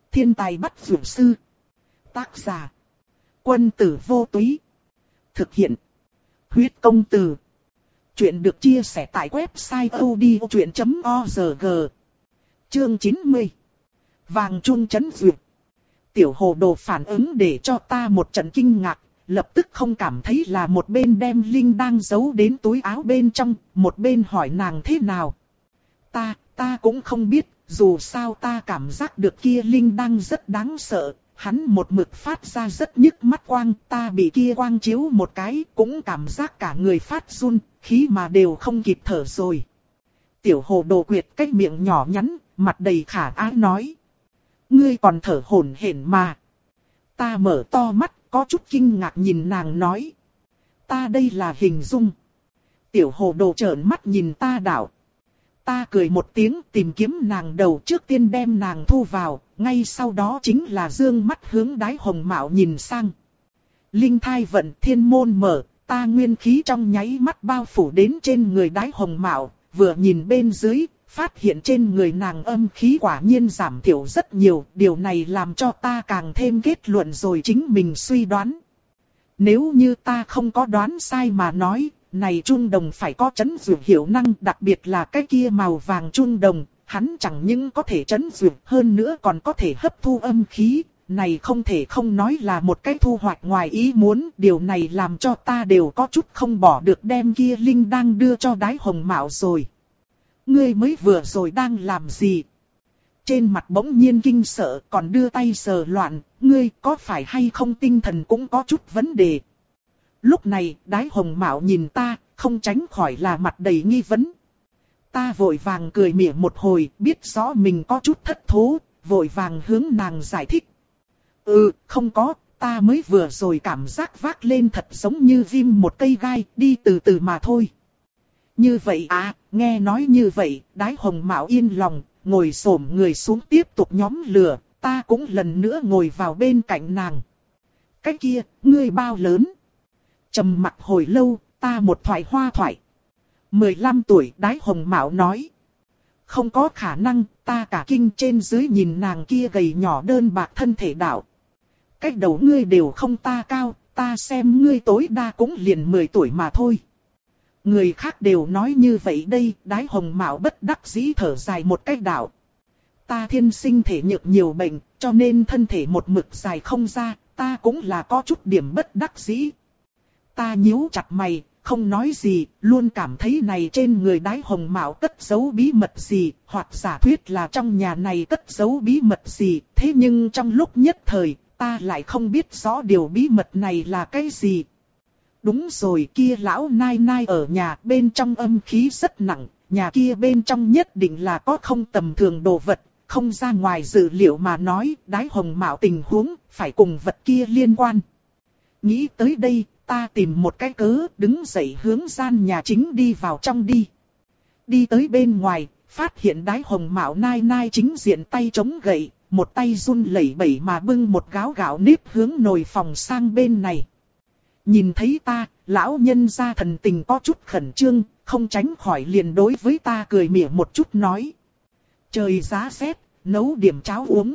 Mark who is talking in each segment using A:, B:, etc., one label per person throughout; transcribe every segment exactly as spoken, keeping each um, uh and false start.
A: Thiên tài bắt dược sư. Tác giả. Quân tử vô túy. Thực hiện. Huyết công từ. Chuyện được chia sẻ tại website odchuyện chấm org. Chương chín mươi. Vàng chun chấn duyệt. Tiểu hồ đồ phản ứng để cho ta một trận kinh ngạc, lập tức không cảm thấy là một bên đem Linh đang giấu đến túi áo bên trong, một bên hỏi nàng thế nào. Ta, ta cũng không biết, dù sao ta cảm giác được kia Linh đang rất đáng sợ, hắn một mực phát ra rất nhức mắt quang, ta bị kia quang chiếu một cái, cũng cảm giác cả người phát run, khí mà đều không kịp thở rồi. Tiểu hồ đồ quyệt cái miệng nhỏ nhắn, mặt đầy khả ái nói. Ngươi còn thở hổn hển mà. Ta mở to mắt, có chút kinh ngạc nhìn nàng nói. Ta đây là hình dung. Tiểu hồ đồ trợn mắt nhìn ta đảo. Ta cười một tiếng tìm kiếm nàng đầu, trước tiên đem nàng thu vào, ngay sau đó chính là dương mắt hướng Đái Hồng Mạo nhìn sang. Linh thai vận thiên môn mở, ta nguyên khí trong nháy mắt bao phủ đến trên người Đái Hồng Mạo, vừa nhìn bên dưới, phát hiện trên người nàng âm khí quả nhiên giảm thiểu rất nhiều, điều này làm cho ta càng thêm kết luận rồi chính mình suy đoán. Nếu như ta không có đoán sai mà nói, này chun đồng phải có chấn dược hiệu năng, đặc biệt là cái kia màu vàng chun đồng, hắn chẳng những có thể chấn dược hơn nữa còn có thể hấp thu âm khí, này không thể không nói là một cái thu hoạch ngoài ý muốn, điều này làm cho ta đều có chút không bỏ được đem kia Linh đang đưa cho Đái Hồng Mạo rồi. Ngươi mới vừa rồi đang làm gì? Trên mặt bỗng nhiên kinh sợ, còn đưa tay sờ loạn, ngươi có phải hay không tinh thần cũng có chút vấn đề. Lúc này, Đái Hồng Mạo nhìn ta, không tránh khỏi là mặt đầy nghi vấn. Ta vội vàng cười mỉa một hồi, biết rõ mình có chút thất thố, vội vàng hướng nàng giải thích. Ừ, không có, ta mới vừa rồi cảm giác vác lên thật giống như ghim một cây gai, đi từ từ mà thôi. Như vậy à, nghe nói như vậy, Đái Hồng Mạo yên lòng, ngồi xổm người xuống tiếp tục nhóm lửa, ta cũng lần nữa ngồi vào bên cạnh nàng. Cái kia, ngươi bao lớn? Trầm mặc hồi lâu, ta một thoại hoa thoại. mười lăm tuổi, Đái Hồng Mạo nói. Không có khả năng, ta cả kinh trên dưới nhìn nàng kia gầy nhỏ đơn bạc thân thể đạo. Cách đầu ngươi đều không ta cao, ta xem ngươi tối đa cũng liền mười tuổi mà thôi. Người khác đều nói như vậy đây, Đái Hồng Mạo bất đắc dĩ thở dài một cách đạo. Ta thiên sinh thể nhược nhiều bệnh, cho nên thân thể một mực dài không ra, ta cũng là có chút điểm bất đắc dĩ. Ta nhíu chặt mày, không nói gì, luôn cảm thấy này trên người Đái Hồng Mạo cất giấu bí mật gì, hoặc giả thuyết là trong nhà này cất giấu bí mật gì, thế nhưng trong lúc nhất thời, ta lại không biết rõ điều bí mật này là cái gì. Đúng rồi, kia lão nai nai ở nhà bên trong âm khí rất nặng, nhà kia bên trong nhất định là có không tầm thường đồ vật, không ra ngoài dự liệu mà nói, Đái Hồng Mạo tình huống phải cùng vật kia liên quan. Nghĩ tới đây, ta tìm một cái cớ, đứng dậy hướng gian nhà chính đi vào trong đi. Đi tới bên ngoài, phát hiện Đái Hồng Mạo nai nai chính diện tay chống gậy, một tay run lẩy bẩy mà bưng một gáo gạo nếp hướng nồi phòng sang bên này. Nhìn thấy ta, lão nhân gia thần tình có chút khẩn trương, không tránh khỏi liền đối với ta cười mỉa một chút nói. Trời giá rét, nấu điểm cháo uống.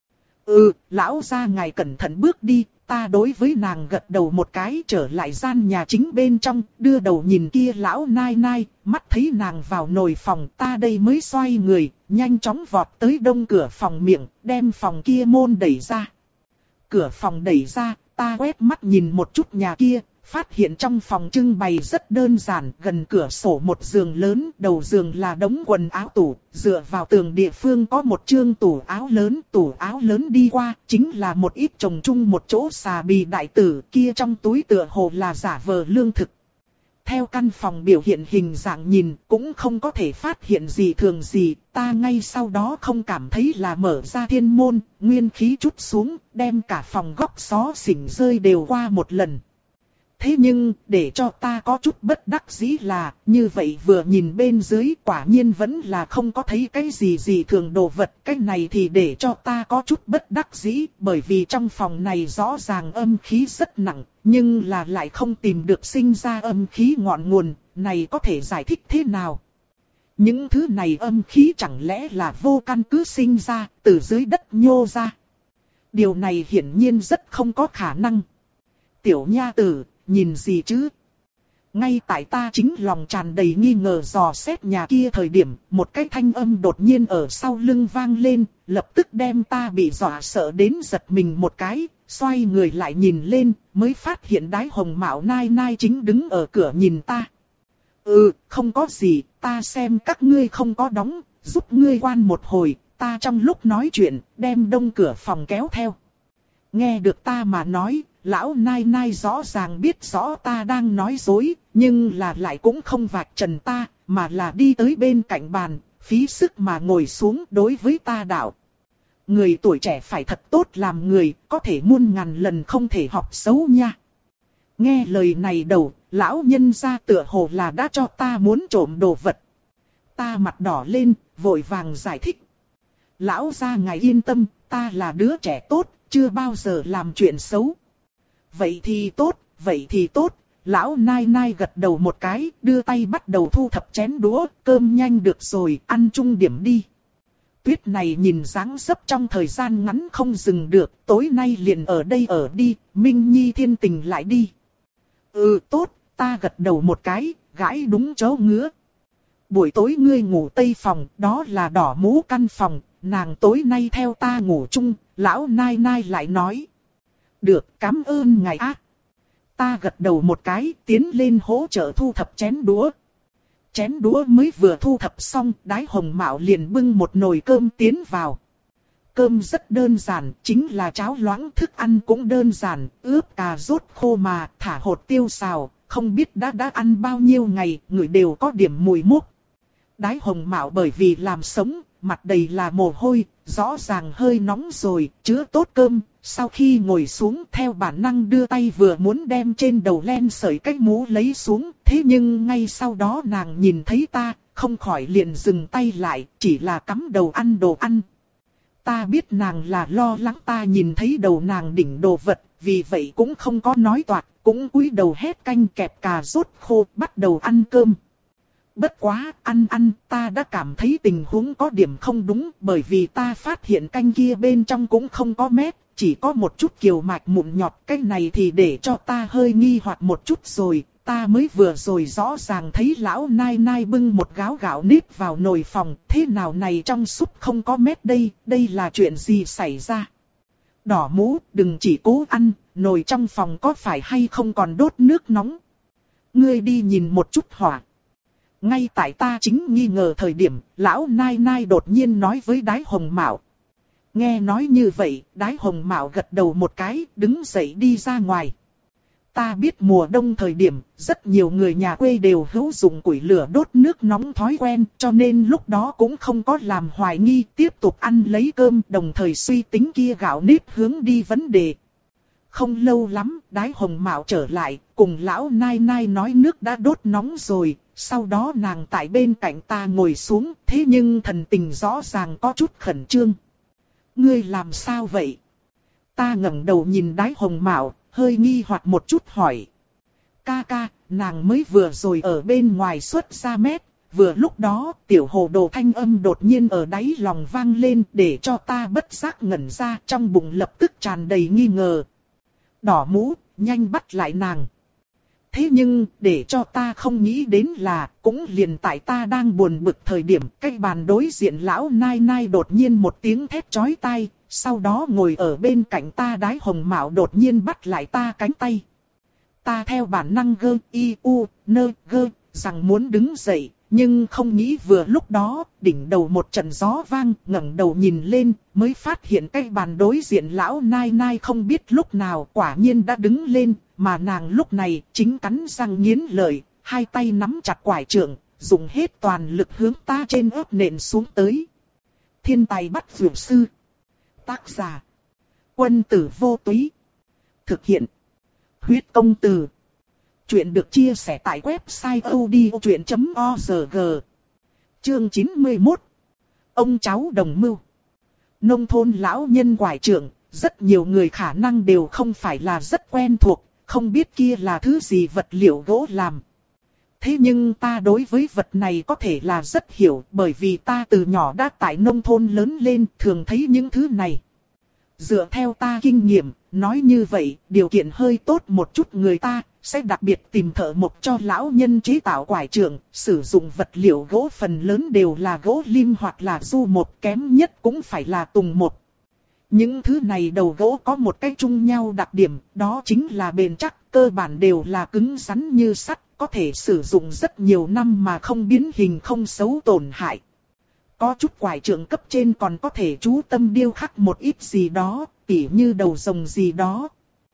A: Ừ, lão gia ngài cẩn thận bước đi, ta đối với nàng gật đầu một cái trở lại gian nhà chính bên trong, đưa đầu nhìn kia lão nai nai, mắt thấy nàng vào nồi phòng, ta đây mới xoay người, nhanh chóng vọt tới đông cửa phòng miệng, đem phòng kia môn đẩy ra. Cửa phòng đẩy ra, ta quét mắt nhìn một chút nhà kia, phát hiện trong phòng trưng bày rất đơn giản, gần cửa sổ một giường lớn, đầu giường là đống quần áo tủ, dựa vào tường địa phương có một chương tủ áo lớn, tủ áo lớn đi qua, chính là một ít trồng chung một chỗ xà bì đại tử, kia trong túi tựa hồ là giả vờ lương thực. Theo căn phòng biểu hiện hình dạng nhìn, cũng không có thể phát hiện gì thường gì, ta ngay sau đó không cảm thấy là mở ra thiên môn, nguyên khí trút xuống, đem cả phòng góc xó xỉnh rơi đều qua một lần. Thế nhưng, để cho ta có chút bất đắc dĩ là, như vậy vừa nhìn bên dưới quả nhiên vẫn là không có thấy cái gì gì thường đồ vật. Cái này thì để cho ta có chút bất đắc dĩ, bởi vì trong phòng này rõ ràng âm khí rất nặng, nhưng là lại không tìm được sinh ra âm khí ngọn nguồn, này có thể giải thích thế nào? Những thứ này âm khí chẳng lẽ là vô căn cứ sinh ra, từ dưới đất nhô ra? Điều này hiển nhiên rất không có khả năng. Tiểu nha tử, nhìn gì chứ? Ngay tại ta chính lòng tràn đầy nghi ngờ dò xét nhà kia thời điểm, một cái thanh âm đột nhiên ở sau lưng vang lên, lập tức đem ta bị dọa sợ đến giật mình một cái, xoay người lại nhìn lên, mới phát hiện Đái Hồng Mạo nai nai chính đứng ở cửa nhìn ta. Ừ, không có gì, ta xem các ngươi không có đóng, giúp ngươi quan một hồi, ta trong lúc nói chuyện, đem đông cửa phòng kéo theo. Nghe được ta mà nói, lão nai nai rõ ràng biết rõ ta đang nói dối, nhưng là lại cũng không vạch trần ta, mà là đi tới bên cạnh bàn, phí sức mà ngồi xuống đối với ta đạo. Người tuổi trẻ phải thật tốt làm người, có thể muôn ngàn lần không thể học xấu nha. Nghe lời này đầu, lão nhân gia tựa hồ là đã cho ta muốn trộm đồ vật. Ta mặt đỏ lên, vội vàng giải thích. Lão gia ngài yên tâm, ta là đứa trẻ tốt, chưa bao giờ làm chuyện xấu. Vậy thì tốt, vậy thì tốt. Lão nai nai gật đầu một cái, đưa tay bắt đầu thu thập chén đũa, cơm nhanh được rồi, ăn chung điểm đi. Tuyết này nhìn dáng dấp trong thời gian ngắn không dừng được, tối nay liền ở đây ở đi, Minh Nhi thiên tình lại đi. Ừ tốt, ta gật đầu một cái, gãi đúng chỗ ngứa. Buổi tối ngươi ngủ tây phòng, đó là đỏ mũ căn phòng, nàng tối nay theo ta ngủ chung, lão nai nai lại nói. Được, cảm ơn ngài ác. Ta gật đầu một cái, tiến lên hỗ trợ thu thập chén đũa. Chén đũa mới vừa thu thập xong, Đái Hồng Mạo liền bưng một nồi cơm tiến vào. Cơm rất đơn giản, chính là cháo loãng, thức ăn cũng đơn giản, ướp cà rốt khô mà, thả hột tiêu xào, không biết đã đã ăn bao nhiêu ngày, người đều có điểm mùi mốc. Đái Hồng Mạo bởi vì làm sống, mặt đầy là mồ hôi, rõ ràng hơi nóng rồi, chứa tốt cơm. Sau khi ngồi xuống theo bản năng đưa tay vừa muốn đem trên đầu len sợi cái mũ lấy xuống, thế nhưng ngay sau đó nàng nhìn thấy ta, không khỏi liền dừng tay lại, chỉ là cắm đầu ăn đồ ăn. Ta biết nàng là lo lắng ta nhìn thấy đầu nàng đỉnh đồ vật, vì vậy cũng không có nói toạc, cũng cúi đầu hét canh kẹp cà rốt khô, bắt đầu ăn cơm. Bất quá, ăn ăn, ta đã cảm thấy tình huống có điểm không đúng, bởi vì ta phát hiện canh kia bên trong cũng không có mét, chỉ có một chút kiều mạch mụn nhọt. Cái này thì để cho ta hơi nghi hoặc một chút rồi, ta mới vừa rồi rõ ràng thấy lão nai nai bưng một gáo gạo nếp vào nồi phòng, thế nào này trong súp không có mét đây, đây là chuyện gì xảy ra? Đỏ mũ, đừng chỉ cố ăn, nồi trong phòng có phải hay không còn đốt nước nóng? Ngươi đi nhìn một chút hỏa. Ngay tại ta chính nghi ngờ thời điểm, lão nai nai đột nhiên nói với Đái Hồng Mạo. Nghe nói như vậy, Đái Hồng Mạo gật đầu một cái, đứng dậy đi ra ngoài. Ta biết mùa đông thời điểm, rất nhiều người nhà quê đều hữu dụng củi lửa đốt nước nóng thói quen, cho nên lúc đó cũng không có làm hoài nghi, tiếp tục ăn lấy cơm, đồng thời suy tính kia gạo nếp hướng đi vấn đề. Không lâu lắm, Đái Hồng Mạo trở lại, cùng lão nai nai nói nước đã đốt nóng rồi, sau đó nàng tại bên cạnh ta ngồi xuống, thế nhưng thần tình rõ ràng có chút khẩn trương. Ngươi làm sao vậy? Ta ngẩng đầu nhìn Đái Hồng Mạo, hơi nghi hoặc một chút hỏi. Ca ca, nàng mới vừa rồi ở bên ngoài xuất ra mét, vừa lúc đó tiểu hồ đồ thanh âm đột nhiên ở đáy lòng vang lên để cho ta bất giác ngẩn ra, trong bụng lập tức tràn đầy nghi ngờ. Đỏ mũ, nhanh bắt lại nàng. Thế nhưng, để cho ta không nghĩ đến là, cũng liền tại ta đang buồn bực thời điểm, cái bàn đối diện lão nai nai đột nhiên một tiếng thét chói tai, sau đó ngồi ở bên cạnh ta Đái Hồng Mạo đột nhiên bắt lại ta cánh tay. Ta theo bản năng gơ, y, u, nơ, gơ, rằng muốn đứng dậy, nhưng không nghĩ vừa lúc đó, đỉnh đầu một trận gió vang, ngẩng đầu nhìn lên, mới phát hiện cái bàn đối diện lão nai nai không biết lúc nào quả nhiên đã đứng lên, mà nàng lúc này chính cắn răng nghiến lợi, hai tay nắm chặt quải trượng, dùng hết toàn lực hướng ta trên ớt nện xuống tới. Thiên tài bắt vượt sư. Tác giả. Quân tử vô túy. Thực hiện. Huyết công từ. Chuyện được chia sẻ tại website odchuyện chấm org. Chương chín mươi mốt. Ông cháu đồng mưu. Nông thôn lão nhân quải trượng, rất nhiều người khả năng đều không phải là rất quen thuộc, không biết kia là thứ gì vật liệu gỗ làm. Thế nhưng ta đối với vật này có thể là rất hiểu, bởi vì ta từ nhỏ đã tại nông thôn lớn lên, thường thấy những thứ này. Dựa theo ta kinh nghiệm, nói như vậy, điều kiện hơi tốt một chút người ta, sẽ đặc biệt tìm thợ mộc cho lão nhân chế tạo quải trượng, sử dụng vật liệu gỗ phần lớn đều là gỗ lim hoặc là du một, kém nhất cũng phải là tùng một. Những thứ này đầu gỗ có một cái chung nhau đặc điểm, đó chính là bền chắc, cơ bản đều là cứng rắn như sắt, có thể sử dụng rất nhiều năm mà không biến hình không xấu tổn hại. Có chút quải trượng cấp trên còn có thể chú tâm điêu khắc một ít gì đó, tỉ như đầu rồng gì đó.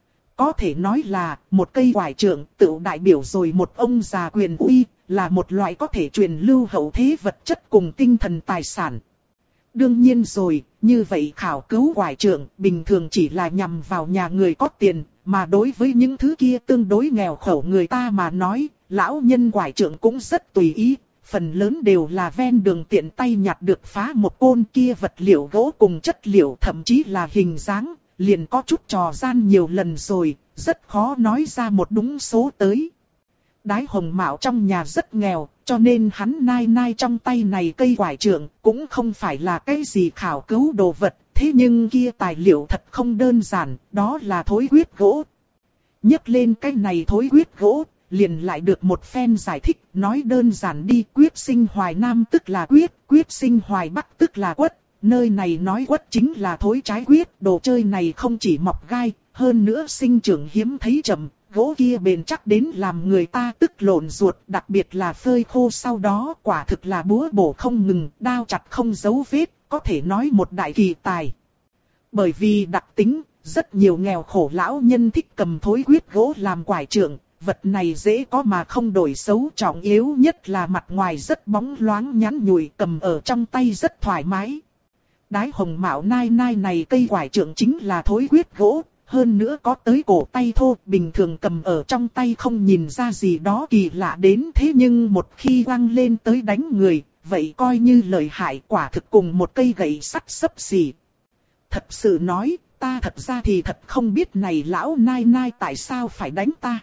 A: Có thể nói là, một cây quải trượng tự đại biểu rồi một ông già quyền uy, là một loại có thể truyền lưu hậu thế vật chất cùng tinh thần tài sản. Đương nhiên rồi, như vậy khảo cứu quải trượng bình thường chỉ là nhằm vào nhà người có tiền, mà đối với những thứ kia tương đối nghèo khổ người ta mà nói, lão nhân quải trượng cũng rất tùy ý. Phần lớn đều là ven đường tiện tay nhặt được phá một côn kia vật liệu gỗ cùng chất liệu thậm chí là hình dáng, liền có chút trò gian nhiều lần rồi, rất khó nói ra một đúng số tới. Đái Hồng Mạo trong nhà rất nghèo, cho nên hắn nai nai trong tay này cây quải trượng cũng không phải là cái gì khảo cứu đồ vật, thế nhưng kia tài liệu thật không đơn giản, đó là thối huyết gỗ. Nhấc lên cái này thối huyết gỗ, liền lại được một phen giải thích, nói đơn giản đi, quyết sinh hoài nam tức là quyết, quyết sinh hoài bắc tức là quất, nơi này nói quất chính là thối trái quyết, đồ chơi này không chỉ mọc gai, hơn nữa sinh trưởng hiếm thấy chậm, gỗ kia bền chắc đến làm người ta tức lộn ruột, đặc biệt là phơi khô sau đó, quả thực là búa bổ không ngừng, đao chặt không dấu vết, có thể nói một đại kỳ tài. Bởi vì đặc tính, rất nhiều nghèo khổ lão nhân thích cầm thối huyết gỗ làm quải trượng. Vật này dễ có mà không đổi xấu, trọng yếu nhất là mặt ngoài rất bóng loáng nhắn nhủi, cầm ở trong tay rất thoải mái. Đái Hồng Mạo nai nai này cây quải trượng chính là thối huyết gỗ, hơn nữa có tới cổ tay thô, bình thường cầm ở trong tay không nhìn ra gì đó kỳ lạ đến, thế nhưng một khi quăng lên tới đánh người, vậy coi như lợi hại, quả thực cùng một cây gậy sắt xấp xỉ. Thật sự nói, ta thật ra thì thật không biết này lão nai nai tại sao phải đánh ta.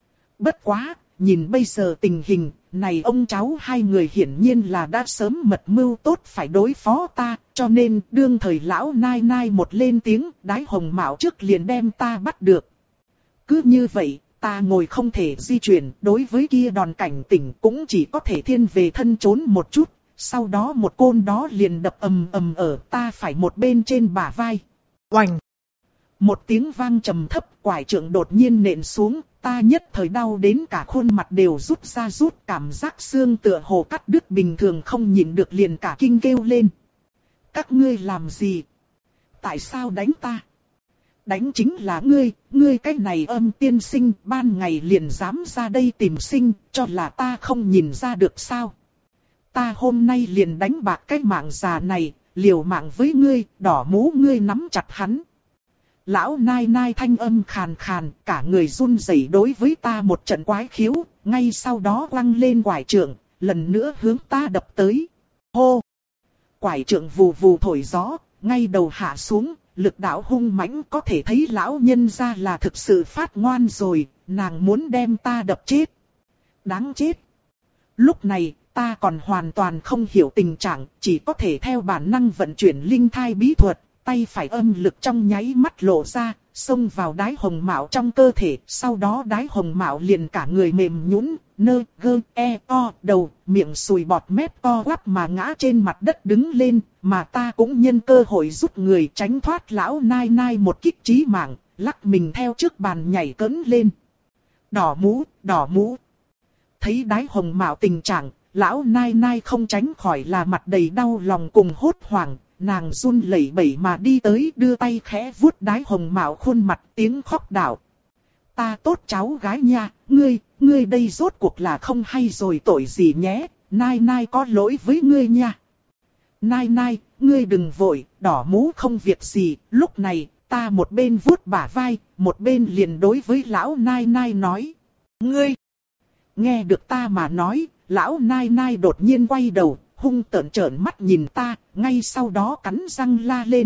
A: Bất quá, nhìn bây giờ tình hình, này ông cháu hai người hiển nhiên là đã sớm mật mưu tốt phải đối phó ta, cho nên đương thời lão nai nai một lên tiếng, Đái Hồng Mạo trước liền đem ta bắt được. Cứ như vậy, ta ngồi không thể di chuyển, đối với kia đòn cảnh tỉnh cũng chỉ có thể thiên về thân trốn một chút, sau đó một côn đó liền đập ầm ầm ở ta phải một bên trên bả vai. Oành! Một tiếng vang trầm thấp, quải trượng đột nhiên nện xuống, ta nhất thời đau đến cả khuôn mặt đều rút ra rút, cảm giác xương tựa hồ cắt đứt bình thường không nhịn được liền cả kinh kêu lên. Các ngươi làm gì? Tại sao đánh ta? Đánh chính là ngươi, ngươi cái này âm tiên sinh, ban ngày liền dám ra đây tìm sinh, cho là ta không nhìn ra được sao? Ta hôm nay liền đánh bạc cái mạng già này, liều mạng với ngươi, đỏ mũ ngươi nắm chặt hắn. Lão nai nai thanh âm khàn khàn, cả người run rẩy đối với ta một trận quái khiếu, ngay sau đó quăng lên quải trượng, lần nữa hướng ta đập tới. Hô! Quải trượng vù vù thổi gió, ngay đầu hạ xuống, lực đạo hung mãnh, có thể thấy lão nhân ra là thực sự phát ngoan rồi, nàng muốn đem ta đập chết. Đáng chết! Lúc này, ta còn hoàn toàn không hiểu tình trạng, chỉ có thể theo bản năng vận chuyển linh thai bí thuật. Tay phải âm lực trong nháy mắt lộ ra, xông vào Đái Hồng Mạo trong cơ thể, sau đó Đái Hồng Mạo liền cả người mềm nhũn, nơ, gơ, e, o, đầu, miệng sùi bọt mép co quắp mà ngã trên mặt đất đứng lên, mà ta cũng nhân cơ hội giúp người tránh thoát lão nai nai một kích chí mạng, lắc mình theo trước bàn nhảy cẫng lên. Đỏ mũ, đỏ mũ. Thấy Đái Hồng Mạo tình trạng, lão nai nai không tránh khỏi là mặt đầy đau lòng cùng hốt hoảng. Nàng run lẩy bẩy mà đi tới đưa tay khẽ vuốt Đái Hồng Mạo khuôn mặt tiếng khóc đảo. Ta tốt cháu gái nha, ngươi, ngươi đây rốt cuộc là không hay rồi tội gì nhé, nai nai có lỗi với ngươi nha. Nai nai, ngươi đừng vội, đỏ mũ không việc gì, lúc này, ta một bên vuốt bả vai, một bên liền đối với lão nai nai nói. Ngươi, nghe được ta mà nói, lão nai nai đột nhiên quay đầu. Hung tợn trợn mắt nhìn ta, ngay sau đó cắn răng la lên.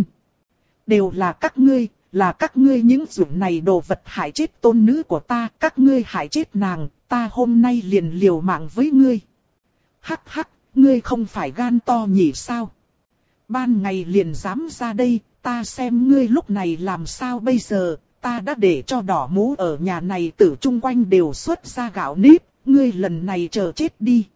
A: Đều là các ngươi, là các ngươi những dụng này đồ vật hại chết tôn nữ của ta, các ngươi hại chết nàng, ta hôm nay liền liều mạng với ngươi. Hắc hắc, ngươi không phải gan to nhỉ sao? Ban ngày liền dám ra đây, ta xem ngươi lúc này làm sao bây giờ, ta đã để cho đỏ mũ ở nhà này tử chung quanh đều xuất ra gạo nếp, ngươi lần này chờ chết đi.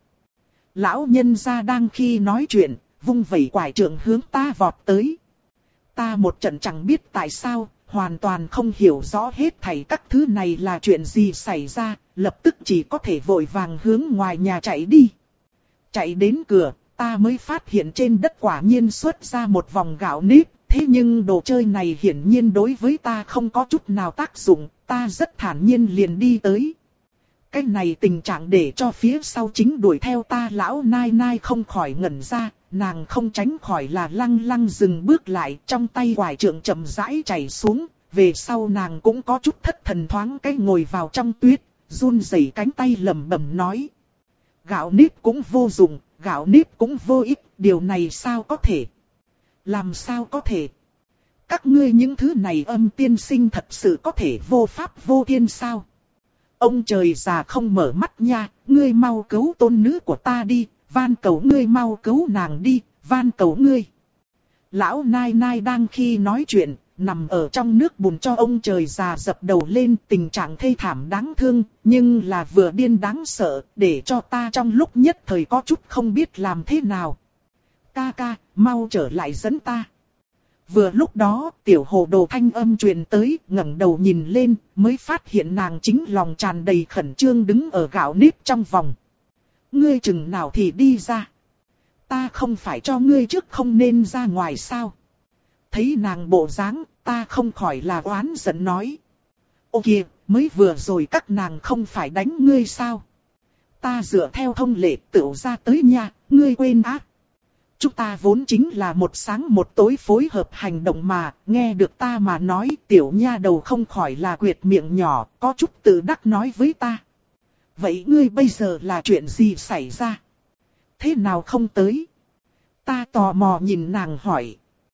A: Lão nhân gia đang khi nói chuyện, vung vẩy quải trượng hướng ta vọt tới. Ta một trận chẳng biết tại sao, hoàn toàn không hiểu rõ hết thảy các thứ này là chuyện gì xảy ra, lập tức chỉ có thể vội vàng hướng ngoài nhà chạy đi. Chạy đến cửa, ta mới phát hiện trên đất quả nhiên xuất ra một vòng gạo nếp, thế nhưng đồ chơi này hiển nhiên đối với ta không có chút nào tác dụng, ta rất thản nhiên liền đi tới. Cái này tình trạng để cho phía sau chính đuổi theo ta lão nai nai không khỏi ngẩn ra, nàng không tránh khỏi là lăng lăng dừng bước lại, trong tay quải trượng chậm rãi chảy xuống, về sau nàng cũng có chút thất thần thoáng cái ngồi vào trong tuyết, run rẩy cánh tay lẩm bẩm nói. Gạo nếp cũng vô dụng, gạo nếp cũng vô ích, điều này sao có thể? Làm sao có thể? Các ngươi những thứ này âm tiên sinh thật sự có thể vô pháp vô thiên sao? Ông trời già không mở mắt nha, ngươi mau cứu tôn nữ của ta đi, van cầu ngươi mau cứu nàng đi, van cầu ngươi. Lão nai nai đang khi nói chuyện, nằm ở trong nước bùn cho ông trời già dập đầu lên, tình trạng thê thảm đáng thương, nhưng là vừa điên đáng sợ, để cho ta trong lúc nhất thời có chút không biết làm thế nào. Ca ca, mau trở lại dẫn ta. Vừa lúc đó, tiểu hồ đồ thanh âm truyền tới, ngẩng đầu nhìn lên, mới phát hiện nàng chính lòng tràn đầy khẩn trương đứng ở gạo nếp trong vòng. Ngươi chừng nào thì đi ra. Ta không phải cho ngươi trước không nên ra ngoài sao. Thấy nàng bộ dáng, ta không khỏi là oán giận nói. Ô kìa, mới vừa rồi các nàng không phải đánh ngươi sao. Ta dựa theo thông lệ tựu ra tới nha, ngươi quên á. Chúng ta vốn chính là một sáng một tối phối hợp hành động mà, nghe được ta mà nói tiểu nha đầu không khỏi là quyệt miệng nhỏ, có chút tự đắc nói với ta. Vậy ngươi bây giờ là chuyện gì xảy ra? Thế nào không tới? Ta tò mò nhìn nàng hỏi.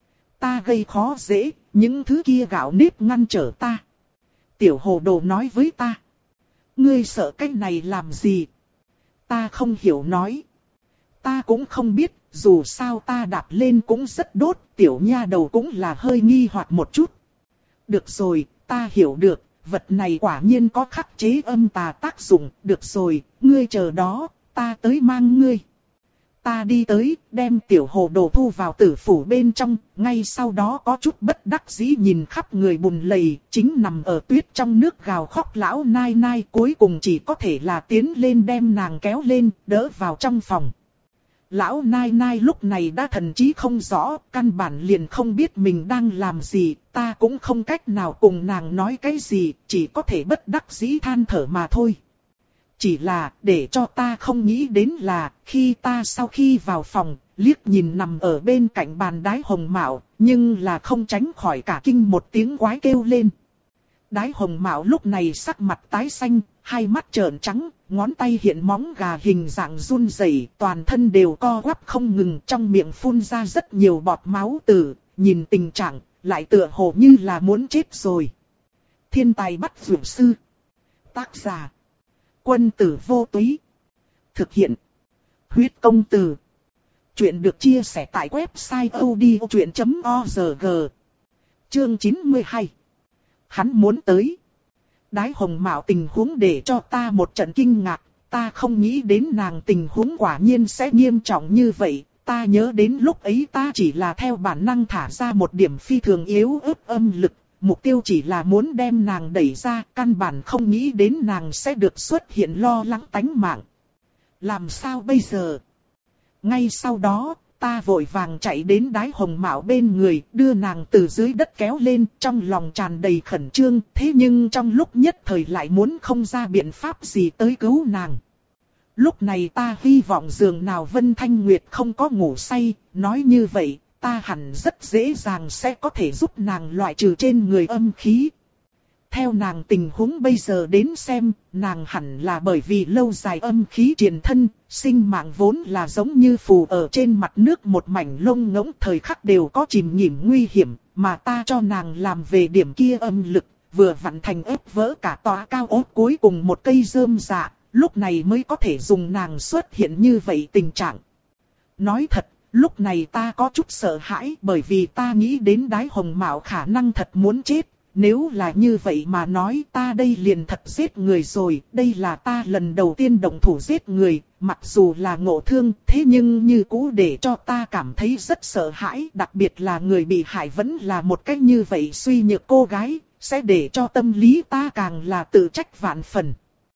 A: Ta gây khó dễ, những thứ kia gạo nếp ngăn trở ta. Tiểu hồ đồ nói với ta. Ngươi sợ cái này làm gì? Ta không hiểu nói. Ta cũng không biết, dù sao ta đạp lên cũng rất đốt, tiểu nha đầu cũng là hơi nghi hoặc một chút. Được rồi, ta hiểu được, vật này quả nhiên có khắc chế âm tà tác dụng, được rồi, ngươi chờ đó, ta tới mang ngươi. Ta đi tới, đem tiểu hồ đồ thu vào tử phủ bên trong, ngay sau đó có chút bất đắc dĩ nhìn khắp người bùn lầy, chính nằm ở tuyết trong nước gào khóc lão nai nai, cuối cùng chỉ có thể là tiến lên đem nàng kéo lên, đỡ vào trong phòng. Lão nai nai lúc này đã thần trí không rõ, căn bản liền không biết mình đang làm gì, ta cũng không cách nào cùng nàng nói cái gì, chỉ có thể bất đắc dĩ than thở mà thôi. Chỉ là, để cho ta không nghĩ đến là, khi ta sau khi vào phòng, liếc nhìn nằm ở bên cạnh bàn đái hồng mạo, nhưng là không tránh khỏi cả kinh một tiếng quái kêu lên. Đái hồng mạo lúc này sắc mặt tái xanh, hai mắt trợn trắng, ngón tay hiện móng gà hình dạng run rẩy, toàn thân đều co quắp không ngừng, trong miệng phun ra rất nhiều bọt máu tử, nhìn tình trạng, lại tựa hồ như là muốn chết rồi. Thiên tài bắt vượt sư. Tác giả. Quân tử vô túy. Thực hiện. Huyết công từ. Chuyện được chia sẻ tại website odchuyện chấm org. Chương chín mươi hai. Hắn muốn tới. Đái hồng mạo tình huống để cho ta một trận kinh ngạc, ta không nghĩ đến nàng tình huống quả nhiên sẽ nghiêm trọng như vậy, ta nhớ đến lúc ấy ta chỉ là theo bản năng thả ra một điểm phi thường yếu ớt âm lực, mục tiêu chỉ là muốn đem nàng đẩy ra, căn bản không nghĩ đến nàng sẽ được xuất hiện lo lắng tánh mạng. Làm sao bây giờ? Ngay sau đó, ta vội vàng chạy đến đái hồng mạo bên người, đưa nàng từ dưới đất kéo lên, trong lòng tràn đầy khẩn trương, thế nhưng trong lúc nhất thời lại muốn không ra biện pháp gì tới cứu nàng. Lúc này ta hy vọng dường nào Vân Thanh Nguyệt không có ngủ say, nói như vậy, ta hẳn rất dễ dàng sẽ có thể giúp nàng loại trừ trên người âm khí. Theo nàng tình huống bây giờ đến xem, nàng hẳn là bởi vì lâu dài âm khí triền thân, sinh mạng vốn là giống như phù ở trên mặt nước một mảnh lông ngỗng, thời khắc đều có chìm nghỉm nguy hiểm, mà ta cho nàng làm về điểm kia âm lực, vừa vặn thành ép vỡ cả tòa cao ốt cuối cùng một cây rơm dạ, lúc này mới có thể dùng nàng xuất hiện như vậy tình trạng. Nói thật, Lúc này ta có chút sợ hãi bởi vì ta nghĩ đến Đái Hồng Mạo khả năng thật muốn chết. Nếu là như vậy mà nói ta đây liền thật giết người rồi, đây là ta lần đầu tiên động thủ giết người, mặc dù là ngộ thương, thế nhưng như cũ để cho ta cảm thấy rất sợ hãi, đặc biệt là người bị hại vẫn là một cách như vậy suy nhược cô gái, sẽ để cho tâm lý ta càng là tự trách vạn phần.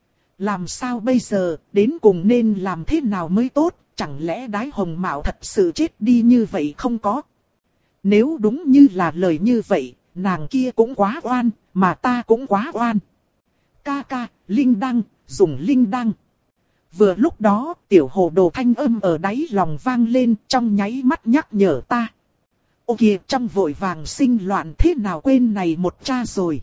A: Làm sao bây giờ, đến cùng nên làm thế nào mới tốt, chẳng lẽ Đái Hồng Mạo thật sự chết đi như vậy không có? Nếu đúng như là lời như vậy, nàng kia cũng quá oan, mà ta cũng quá oan. Ca ca, linh đăng, dùng linh đăng. Vừa lúc đó, tiểu hồ đồ thanh âm ở đáy lòng vang lên trong nháy mắt nhắc nhở ta. Ô kìa, trong vội vàng sinh loạn thế nào quên này một cha rồi.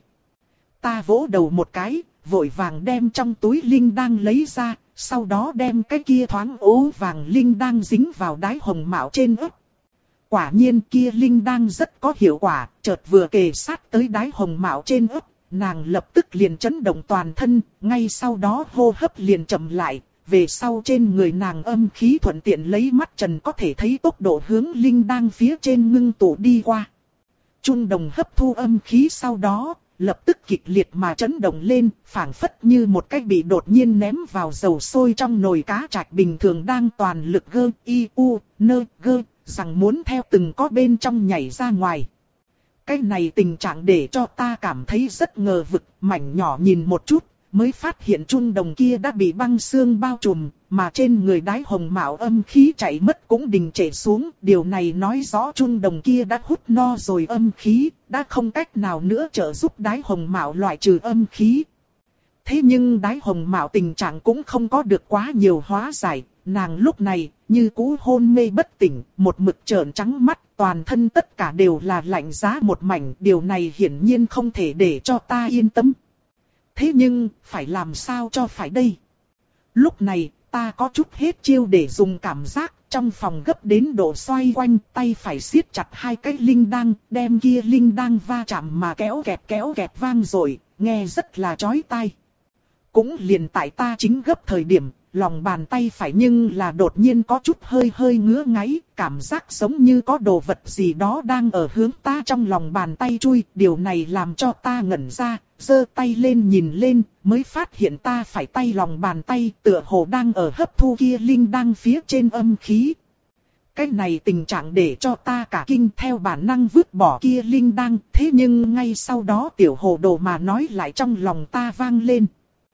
A: Ta vỗ đầu một cái, vội vàng đem trong túi linh đăng lấy ra, sau đó đem cái kia thoáng ố vàng linh đăng dính vào Đái Hồng Mạo trên ức. Quả nhiên kia linh đăng rất có hiệu quả, chợt vừa kề sát tới Đái Hồng Mạo trên ức, nàng lập tức liền chấn động toàn thân, ngay sau đó hô hấp liền chậm lại, về sau trên người nàng âm khí thuận tiện lấy mắt trần có thể thấy tốc độ hướng linh đăng phía trên ngưng tụ đi qua. Trung đồng hấp thu âm khí sau đó, lập tức kịch liệt mà chấn động lên, phảng phất như một cái bị đột nhiên ném vào dầu sôi trong nồi cá trạch bình thường đang toàn lực gơ, y, u, nơ, gơ, rằng muốn theo từng có bên trong nhảy ra ngoài. Cái này tình trạng để cho ta cảm thấy rất ngờ vực, mảnh nhỏ nhìn một chút, mới phát hiện trung đồng kia đã bị băng xương bao trùm, mà trên người Đái Hồng Mạo âm khí chạy mất cũng đình trệ xuống. Điều này nói rõ trung đồng kia đã hút no rồi âm khí, đã không cách nào nữa trợ giúp Đái Hồng Mạo loại trừ âm khí. Thế nhưng Đái Hồng Mạo tình trạng cũng không có được quá nhiều hóa giải, nàng lúc này như cũ hôn mê bất tỉnh, một mực trợn trắng mắt, toàn thân tất cả đều là lạnh giá một mảnh, điều này hiển nhiên không thể để cho ta yên tâm. Thế nhưng, phải làm sao cho phải đây? Lúc này, ta có chút hết chiêu để dùng cảm giác, trong phòng gấp đến độ xoay quanh, tay phải siết chặt hai cái linh đăng, đem kia linh đăng va chạm mà kéo kẹt kéo kẹt vang rồi, nghe rất là chói tai. Cũng liền tại ta chính gấp thời điểm, lòng bàn tay phải nhưng là đột nhiên có chút hơi hơi ngứa ngáy, cảm giác giống như có đồ vật gì đó đang ở hướng ta trong lòng bàn tay chui, điều này làm cho ta ngẩn ra, giơ tay lên nhìn lên, mới phát hiện ta phải tay lòng bàn tay tựa hồ đang ở hấp thu kia linh đăng phía trên âm khí. Cái này tình trạng để cho ta cả kinh, theo bản năng vứt bỏ kia linh đăng, thế nhưng ngay sau đó tiểu hồ đồ mà nói lại trong lòng ta vang lên.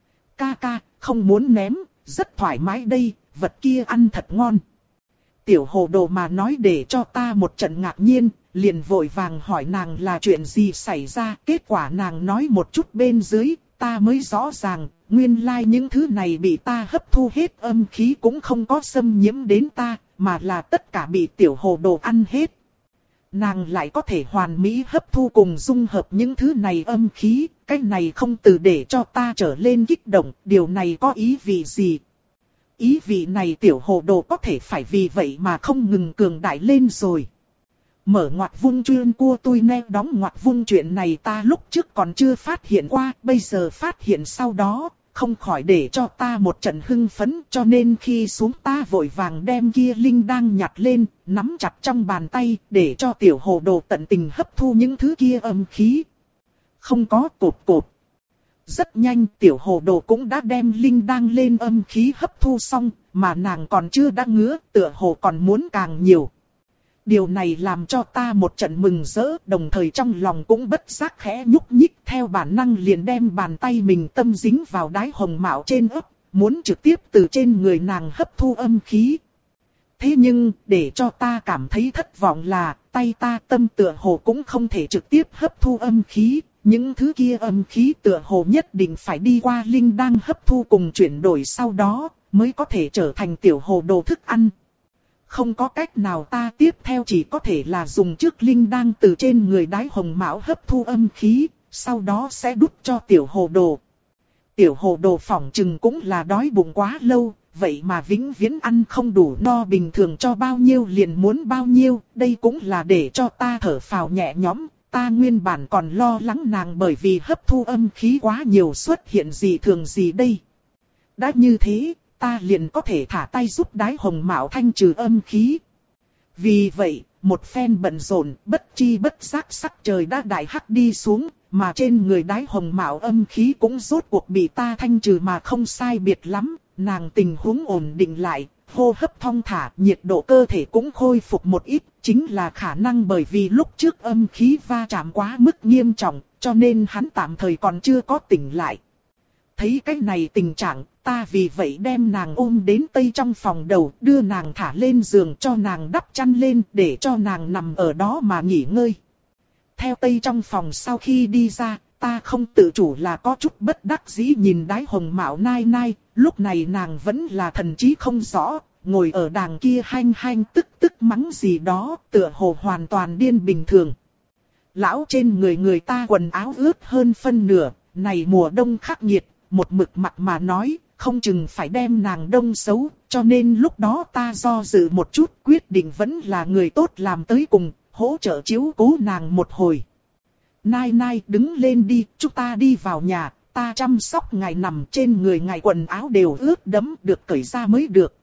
A: Ca ca, không muốn ném, rất thoải mái đây, vật kia ăn thật ngon. Tiểu hồ đồ mà nói để cho ta một trận ngạc nhiên, liền vội vàng hỏi nàng là chuyện gì xảy ra. Kết quả nàng nói một chút bên dưới, ta mới rõ ràng, nguyên lai những thứ này bị ta hấp thu hết âm khí cũng không có xâm nhiễm đến ta, mà là tất cả bị tiểu hồ đồ ăn hết. Nàng lại có thể hoàn mỹ hấp thu cùng dung hợp những thứ này âm khí, cái này không từ để cho ta trở lên kích động, điều này có ý vị gì? Ý vị này tiểu hồ đồ có thể phải vì vậy mà không ngừng cường đại lên rồi. Mở ngoặc vung chuyên cua tôi nè đóng ngoặc vung chuyện này ta lúc trước còn chưa phát hiện qua, bây giờ phát hiện sau đó, không khỏi để cho ta một trận hưng phấn, cho nên khi xuống ta vội vàng đem kia linh đăng nhặt lên, nắm chặt trong bàn tay, để cho tiểu hồ đồ tận tình hấp thu những thứ kia âm khí. Không có cột cột. Rất nhanh tiểu hồ đồ cũng đã đem linh đăng lên âm khí hấp thu xong, mà nàng còn chưa đã ngứa, tựa hồ còn muốn càng nhiều. Điều này làm cho ta một trận mừng rỡ, đồng thời trong lòng cũng bất giác khẽ nhúc nhích, theo bản năng liền đem bàn tay mình tâm dính vào Đái Hồng Mạo trên ấp, muốn trực tiếp từ trên người nàng hấp thu âm khí. Thế nhưng, để cho ta cảm thấy thất vọng là, tay ta tâm tựa hồ cũng không thể trực tiếp hấp thu âm khí, những thứ kia âm khí tựa hồ nhất định phải đi qua linh đăng hấp thu cùng chuyển đổi sau đó, mới có thể trở thành tiểu hồ đồ thức ăn. Không có cách nào, ta tiếp theo chỉ có thể là dùng trước linh đăng từ trên người Đái Hồng Mạo hấp thu âm khí, sau đó sẽ đút cho tiểu hồ đồ. Tiểu hồ đồ phỏng chừng cũng là đói bụng quá lâu, vậy mà vĩnh viễn ăn không đủ no, bình thường cho bao nhiêu liền muốn bao nhiêu, đây cũng là để cho ta thở phào nhẹ nhõm. Ta nguyên bản còn lo lắng nàng bởi vì hấp thu âm khí quá nhiều xuất hiện gì thường gì đây. Đã như thế, ta liền có thể thả tay giúp Đái Hồng Mạo thanh trừ âm khí. Vì vậy, một phen bận rộn, bất chi bất giác sắc trời đã đại hắc đi xuống, mà trên người Đái Hồng Mạo âm khí cũng rốt cuộc bị ta thanh trừ mà không sai biệt lắm, nàng tình huống ổn định lại, hô hấp thong thả, nhiệt độ cơ thể cũng khôi phục một ít, chính là khả năng bởi vì lúc trước âm khí va chạm quá mức nghiêm trọng, cho nên hắn tạm thời còn chưa có tỉnh lại. Thấy cái này tình trạng, ta vì vậy đem nàng ôm đến tây trong phòng đầu, đưa nàng thả lên giường cho nàng đắp chăn lên để cho nàng nằm ở đó mà nghỉ ngơi. Theo tây trong phòng sau khi đi ra, ta không tự chủ là có chút bất đắc dĩ nhìn Đái Hồng Mạo nai nai, lúc này nàng vẫn là thần trí không rõ, ngồi ở đàng kia hanh hanh tức tức mắng gì đó, tựa hồ hoàn toàn điên bình thường. Lão trên người người ta quần áo ướt hơn phân nửa, này mùa đông khắc nghiệt, một mực mặt mà nói, không chừng phải đem nàng đông xấu, cho nên lúc đó ta do dự một chút, quyết định vẫn là người tốt làm tới cùng, hỗ trợ chiếu cố nàng một hồi. Nai nai đứng lên đi, chúng ta đi vào nhà, ta chăm sóc ngài nằm trên người ngài quần áo đều ướt đẫm được cởi ra mới được.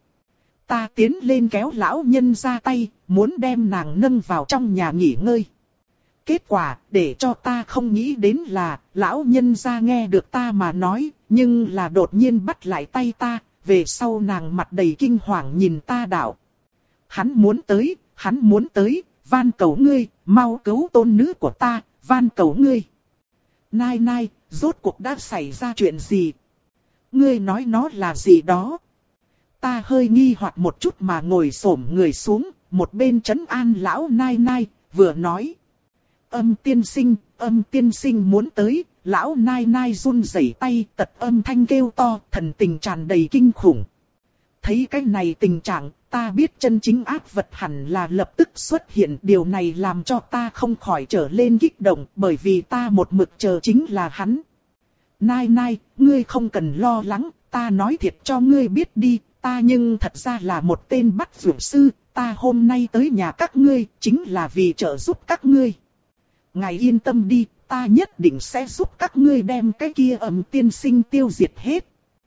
A: Ta tiến lên kéo lão nhân ra tay, muốn đem nàng nâng vào trong nhà nghỉ ngơi. Kết quả, để cho ta không nghĩ đến là, lão nhân ra nghe được ta mà nói, nhưng là đột nhiên bắt lại tay ta, về sau nàng mặt đầy kinh hoàng nhìn ta đạo. Hắn muốn tới, hắn muốn tới, van cầu ngươi, mau cứu tôn nữ của ta, van cầu ngươi. Nai nai, rốt cuộc đã xảy ra chuyện gì? Ngươi nói nó là gì đó? Ta hơi nghi hoặc một chút mà ngồi xổm người xuống, một bên trấn an lão nai nai, vừa nói. Âm tiên sinh, âm tiên sinh muốn tới, lão nai nai run rẩy tay, tật âm thanh kêu to, thần tình tràn đầy kinh khủng. Thấy cái này tình trạng, ta biết chân chính ác vật hẳn là lập tức xuất hiện, điều này làm cho ta không khỏi trở lên kích động, bởi vì ta một mực chờ chính là hắn. Nai nai, ngươi không cần lo lắng, ta nói thiệt cho ngươi biết đi, ta nhưng thật ra là một tên bắt dược sư, ta hôm nay tới nhà các ngươi, chính là vì trợ giúp các ngươi. Ngài yên tâm đi, ta nhất định sẽ giúp các ngươi đem cái kia âm tiên sinh tiêu diệt hết.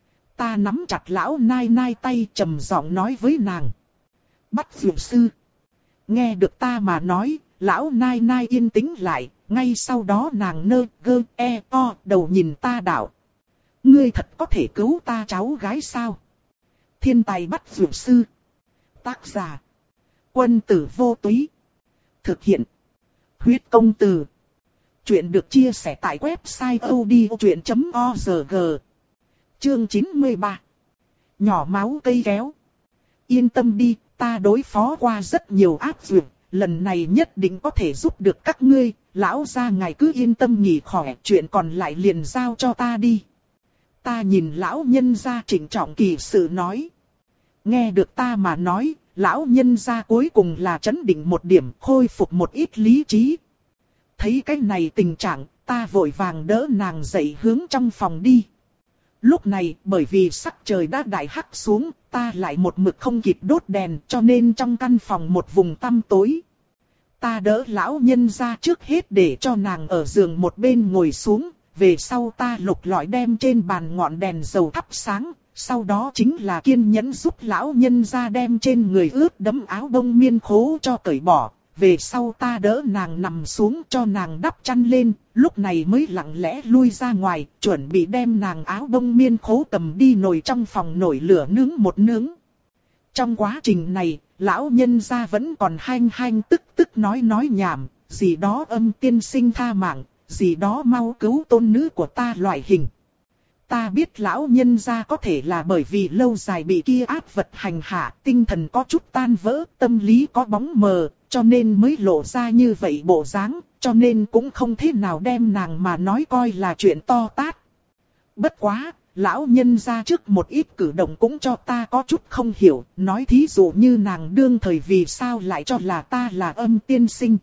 A: Ta nắm chặt lão nai nai tay trầm giọng nói với nàng. Bắt dược sư. Nghe được ta mà nói, lão nai nai yên tĩnh lại, ngay sau đó nàng nơ gơ e o đầu nhìn ta đạo. Ngươi thật có thể cứu ta cháu gái sao? Thiên tài bắt dược sư. Tác giả. Quân tử vô túy. Thực hiện. Huyết công từ. Chuyện được chia sẻ tại website odchuyện chấm org. Chương chín mươi ba. Nhỏ máu cây kéo. Yên tâm đi, ta đối phó qua rất nhiều ác dược, lần này nhất định có thể giúp được các ngươi, lão gia ngài cứ yên tâm nghỉ khỏe, chuyện còn lại liền giao cho ta đi. Ta nhìn lão nhân gia trịnh trọng kỳ sự nói. Nghe được ta mà nói, lão nhân gia cuối cùng là trấn định một điểm, khôi phục một ít lý trí. Thấy cái này tình trạng, ta vội vàng đỡ nàng dậy hướng trong phòng đi. Lúc này, bởi vì sắc trời đã đại hắc xuống, ta lại một mực không kịp đốt đèn, cho nên trong căn phòng một vùng tăm tối. Ta đỡ lão nhân ra trước hết để cho nàng ở giường một bên ngồi xuống, về sau ta lục lọi đem trên bàn ngọn đèn dầu thắp sáng, sau đó chính là kiên nhẫn giúp lão nhân ra đem trên người ướt đẫm áo bông miên khố cho cởi bỏ. Về sau ta đỡ nàng nằm xuống cho nàng đắp chăn lên, lúc này mới lặng lẽ lui ra ngoài, chuẩn bị đem nàng áo bông miên khố cầm đi nồi trong phòng nổi lửa nướng một nướng. Trong quá trình này, lão nhân gia vẫn còn hanh hanh tức tức nói nói nhảm, gì đó âm tiên sinh tha mạng, gì đó mau cứu tôn nữ của ta loại hình. Ta biết lão nhân gia có thể là bởi vì lâu dài bị kia ác vật hành hạ, tinh thần có chút tan vỡ, tâm lý có bóng mờ, cho nên mới lộ ra như vậy bộ dáng, cho nên cũng không thế nào đem nàng mà nói coi là chuyện to tát. Bất quá, lão nhân gia trước một ít cử động cũng cho ta có chút không hiểu, nói thí dụ như nàng đương thời vì sao lại cho là ta là âm tiên sinh.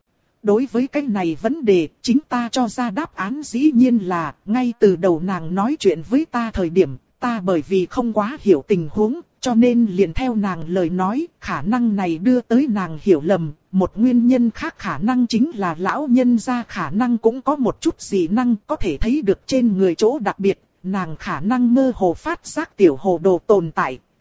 A: Đối với cái này vấn đề, chính ta cho ra đáp án dĩ nhiên là, ngay từ đầu nàng nói chuyện với ta thời điểm, ta bởi vì không quá hiểu tình huống, cho nên liền theo nàng lời nói, khả năng này đưa tới nàng hiểu lầm, một nguyên nhân khác khả năng chính là lão nhân gia khả năng cũng có một chút dị năng có thể thấy được trên người chỗ đặc biệt, nàng khả năng mơ hồ phát giác tiểu hồ đồ tồn tại,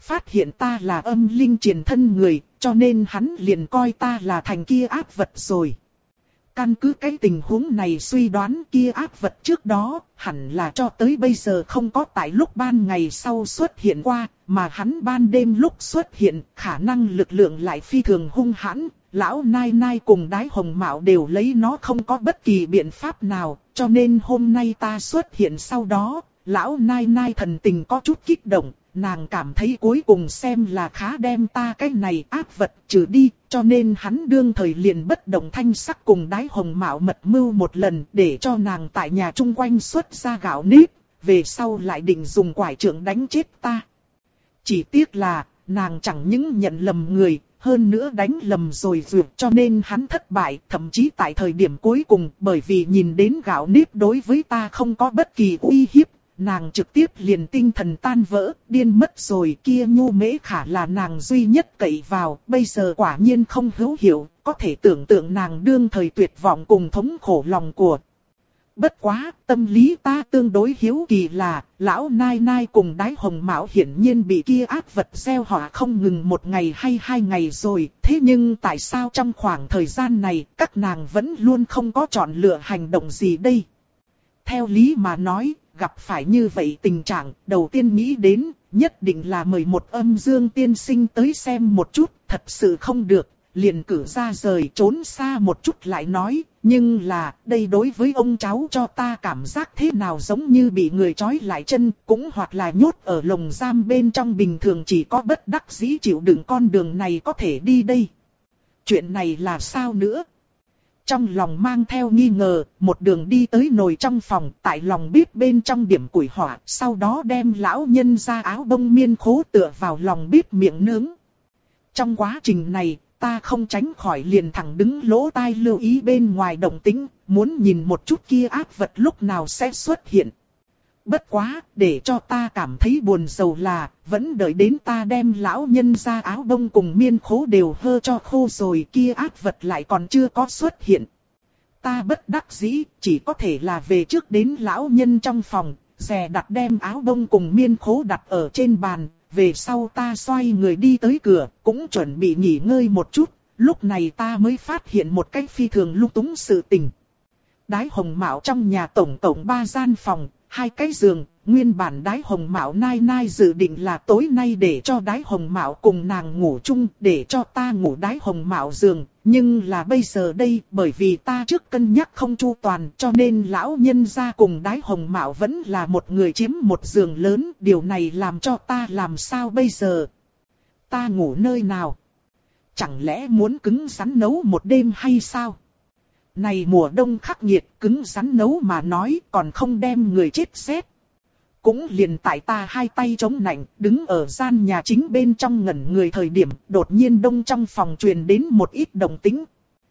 A: phát hiện ta là âm linh truyền thân người, cho nên hắn liền coi ta là thành kia ác vật rồi. Căn cứ cái tình huống này suy đoán kia ác vật trước đó, hẳn là cho tới bây giờ không có tại lúc ban ngày sau xuất hiện qua, mà hắn ban đêm lúc xuất hiện, khả năng lực lượng lại phi thường hung hãn. Lão Nai Nai cùng Đái Hồng Mạo đều lấy nó không có bất kỳ biện pháp nào, cho nên hôm nay ta xuất hiện sau đó, Lão Nai Nai thần tình có chút kích động. Nàng cảm thấy cuối cùng xem là khá đem ta cái này ác vật trừ đi, cho nên hắn đương thời liền bất động thanh sắc cùng Đái Hồng Mạo mật mưu một lần để cho nàng tại nhà chung quanh xuất ra gạo nếp, về sau lại định dùng quải trượng đánh chết ta. Chỉ tiếc là, nàng chẳng những nhận lầm người, hơn nữa đánh lầm rồi duyệt cho nên hắn thất bại, thậm chí tại thời điểm cuối cùng bởi vì nhìn đến gạo nếp đối với ta không có bất kỳ uy hiếp. Nàng trực tiếp liền tinh thần tan vỡ, điên mất rồi. Kia Nhu Mễ Khả là nàng duy nhất cậy vào, bây giờ quả nhiên không hữu hiệu, có thể tưởng tượng nàng đương thời tuyệt vọng cùng thống khổ lòng của. Bất quá, tâm lý ta tương đối hiếu kỳ là, Lão Nai Nai cùng Đái Hồng Mạo hiển nhiên bị kia ác vật gieo họa không ngừng một ngày hay hai ngày rồi. Thế nhưng tại sao trong khoảng thời gian này, các nàng vẫn luôn không có chọn lựa hành động gì đây? Theo lý mà nói, gặp phải như vậy tình trạng, đầu tiên nghĩ đến, nhất định là mời một âm dương tiên sinh tới xem một chút, thật sự không được, liền cử ra rời trốn xa một chút lại nói, nhưng là, đây đối với ông cháu cho ta cảm giác thế nào giống như bị người trói lại chân, cũng hoặc là nhốt ở lồng giam bên trong bình thường chỉ có bất đắc dĩ chịu đựng con đường này có thể đi đây. Chuyện này là sao nữa? Trong lòng mang theo nghi ngờ, một đường đi tới nồi trong phòng, tại lòng bếp bên trong điểm củi hỏa, sau đó đem lão nhân ra áo bông miên khố tựa vào lòng bếp miệng nướng. Trong quá trình này, ta không tránh khỏi liền thẳng đứng lỗ tai lưu ý bên ngoài động tĩnh, muốn nhìn một chút kia ác vật lúc nào sẽ xuất hiện. Bất quá, để cho ta cảm thấy buồn rầu là, vẫn đợi đến ta đem lão nhân ra áo bông cùng miên khố đều hơ cho khô rồi kia ác vật lại còn chưa có xuất hiện. Ta bất đắc dĩ, chỉ có thể là về trước đến lão nhân trong phòng, dè đặt đem áo bông cùng miên khố đặt ở trên bàn, về sau ta xoay người đi tới cửa, cũng chuẩn bị nghỉ ngơi một chút, lúc này ta mới phát hiện một cách phi thường lung túng sự tình. Đái Hồng Mạo trong nhà tổng tổng ba gian phòng, hai cái giường, nguyên bản Đái Hồng Mạo Nai Nai dự định là tối nay để cho Đái Hồng Mạo cùng nàng ngủ chung, để cho ta ngủ Đái Hồng Mạo giường, nhưng là bây giờ đây, bởi vì ta trước cân nhắc không chu toàn, cho nên lão nhân gia cùng Đái Hồng Mạo vẫn là một người chiếm một giường lớn, điều này làm cho ta làm sao bây giờ? Ta ngủ nơi nào? Chẳng lẽ muốn cứng rắn nấu một đêm hay sao? Này mùa đông khắc nghiệt, cứng rắn nấu mà nói còn không đem người chết rét. Cũng liền tại ta hai tay chống nạnh, đứng ở gian nhà chính bên trong ngẩn người thời điểm, đột nhiên đông trong phòng truyền đến một ít động tĩnh.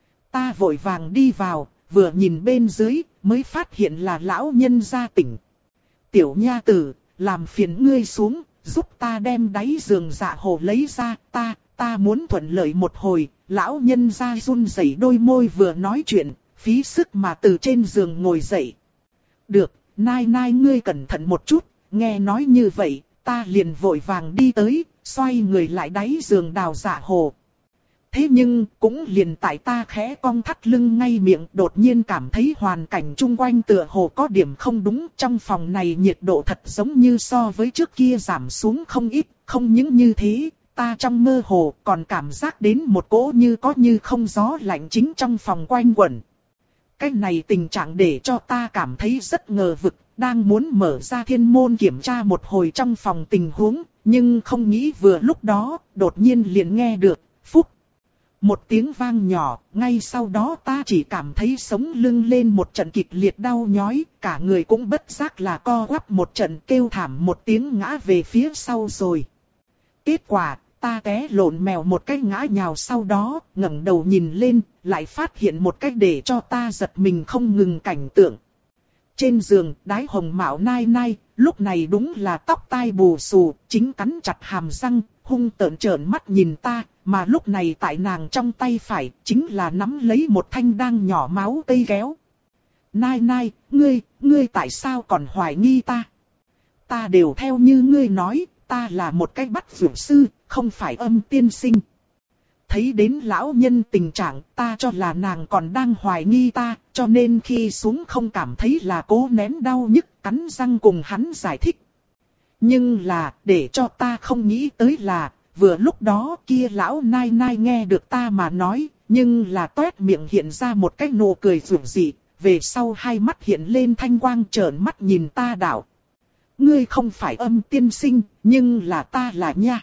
A: Ta vội vàng đi vào, vừa nhìn bên dưới, mới phát hiện là lão nhân gia tỉnh. Tiểu nha tử, làm phiền ngươi xuống, giúp ta đem đáy giường dạ hồ lấy ra, ta, ta muốn thuận lợi một hồi. Lão nhân gia run rẩy đôi môi vừa nói chuyện, phí sức mà từ trên giường ngồi dậy. Được, Nai Nai ngươi cẩn thận một chút, nghe nói như vậy, ta liền vội vàng đi tới, xoay người lại đáy giường đào dạ hồ. Thế nhưng, cũng liền tại ta khẽ cong thắt lưng ngay miệng, đột nhiên cảm thấy hoàn cảnh chung quanh tựa hồ có điểm không đúng. Trong phòng này nhiệt độ thật giống như so với trước kia giảm xuống không ít, không những như thế. Ta trong mơ hồ còn cảm giác đến một cỗ như có như không gió lạnh chính trong phòng quanh quẩn. Cái này tình trạng để cho ta cảm thấy rất ngờ vực, đang muốn mở ra thiên môn kiểm tra một hồi trong phòng tình huống, nhưng không nghĩ vừa lúc đó, đột nhiên liền nghe được, phúc. Một tiếng vang nhỏ, ngay sau đó ta chỉ cảm thấy sống lưng lên một trận kịch liệt đau nhói, cả người cũng bất giác là co quắp một trận kêu thảm một tiếng ngã về phía sau rồi. Kết quả, ta té lộn mèo một cái ngã nhào sau đó, ngẩng đầu nhìn lên, lại phát hiện một cách để cho ta giật mình không ngừng cảnh tượng. Trên giường, Đái Hồng Mạo Nai Nai, lúc này đúng là tóc tai bù xù, chính cắn chặt hàm răng, hung tợn trợn mắt nhìn ta, mà lúc này tại nàng trong tay phải, chính là nắm lấy một thanh đang nhỏ máu cây kéo. Nai Nai, ngươi, ngươi tại sao còn hoài nghi ta? Ta đều theo như ngươi nói. ta là một cái bắt dược sư, không phải âm tiên sinh. Thấy đến lão nhân tình trạng, ta cho là nàng còn đang hoài nghi ta, cho nên khi xuống không cảm thấy là cố nén đau nhức, cắn răng cùng hắn giải thích. Nhưng là, để cho ta không nghĩ tới là, vừa lúc đó kia lão nai nai nghe được ta mà nói, nhưng là toét miệng hiện ra một cái nụ cười rủi dị, về sau hai mắt hiện lên thanh quang trợn mắt nhìn ta đạo. Ngươi không phải âm tiên sinh, nhưng là ta là nha.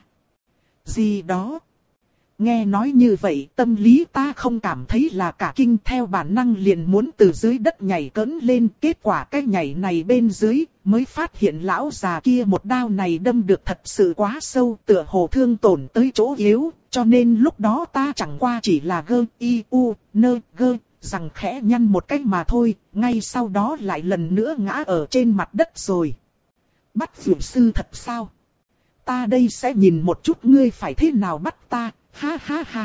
A: Gì đó? Nghe nói như vậy tâm lý ta không cảm thấy là cả kinh, theo bản năng liền muốn từ dưới đất nhảy cỡn lên. Kết quả cái nhảy này bên dưới mới phát hiện lão già kia một đao này đâm được thật sự quá sâu, tựa hồ thương tổn tới chỗ yếu. Cho nên lúc đó ta chẳng qua chỉ là gơ y u nơ gơ rằng khẽ nhăn một cách mà thôi, ngay sau đó lại lần nữa ngã ở trên mặt đất rồi. Bắt dược sư thật sao? Ta đây sẽ nhìn một chút ngươi phải thế nào bắt ta, ha ha ha.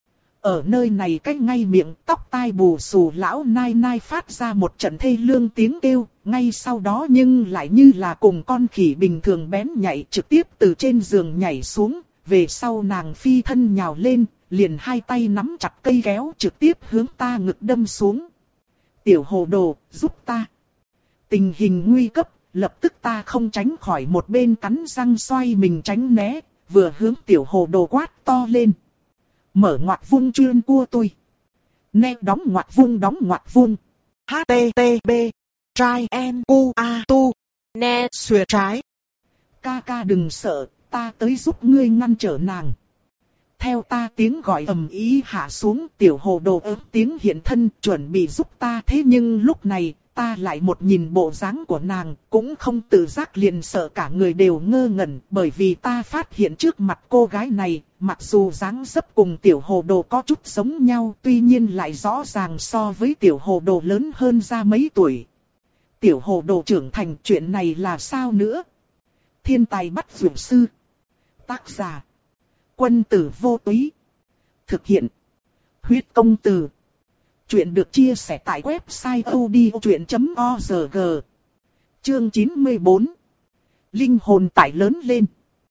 A: Ở nơi này cách ngay miệng tóc tai bù xù lão nai nai phát ra một trận thê lương tiếng kêu, ngay sau đó nhưng lại như là cùng con khỉ bình thường bén nhảy trực tiếp từ trên giường nhảy xuống, về sau nàng phi thân nhào lên, liền hai tay nắm chặt cây kéo trực tiếp hướng ta ngực đâm xuống. Tiểu hồ đồ, giúp ta. Tình hình nguy cấp, lập tức ta không tránh khỏi một bên cắn răng xoay mình tránh né, vừa hướng tiểu hồ đồ quát to lên. Mở ngoặc vuông chuyên cua tôi. Nè đóng ngoặc vuông đóng ngoặc vuông.
B: H T T B Trai N U A Tu Nè xuyệt trái.
A: Ca ca đừng sợ, ta tới giúp ngươi ngăn trở nàng. Theo ta tiếng gọi ầm ý hạ xuống, tiểu hồ đồ ớt tiếng hiện thân chuẩn bị giúp ta, thế nhưng lúc này ta lại một nhìn bộ dáng của nàng, cũng không tự giác liền sợ cả người đều ngơ ngẩn, bởi vì ta phát hiện trước mặt cô gái này, mặc dù dáng dấp cùng tiểu hồ đồ có chút giống nhau, tuy nhiên lại rõ ràng so với tiểu hồ đồ lớn hơn ra mấy tuổi. Tiểu hồ đồ trưởng thành, chuyện này là sao nữa? Thiên tài bắt dược sư. Tác giả: Quân tử vô túy. Thực hiện: Huyết công từ. Chuyện được chia sẻ tại website odchuyện chấm org. Chương chín mươi bốn. Linh hồn tải lớn lên.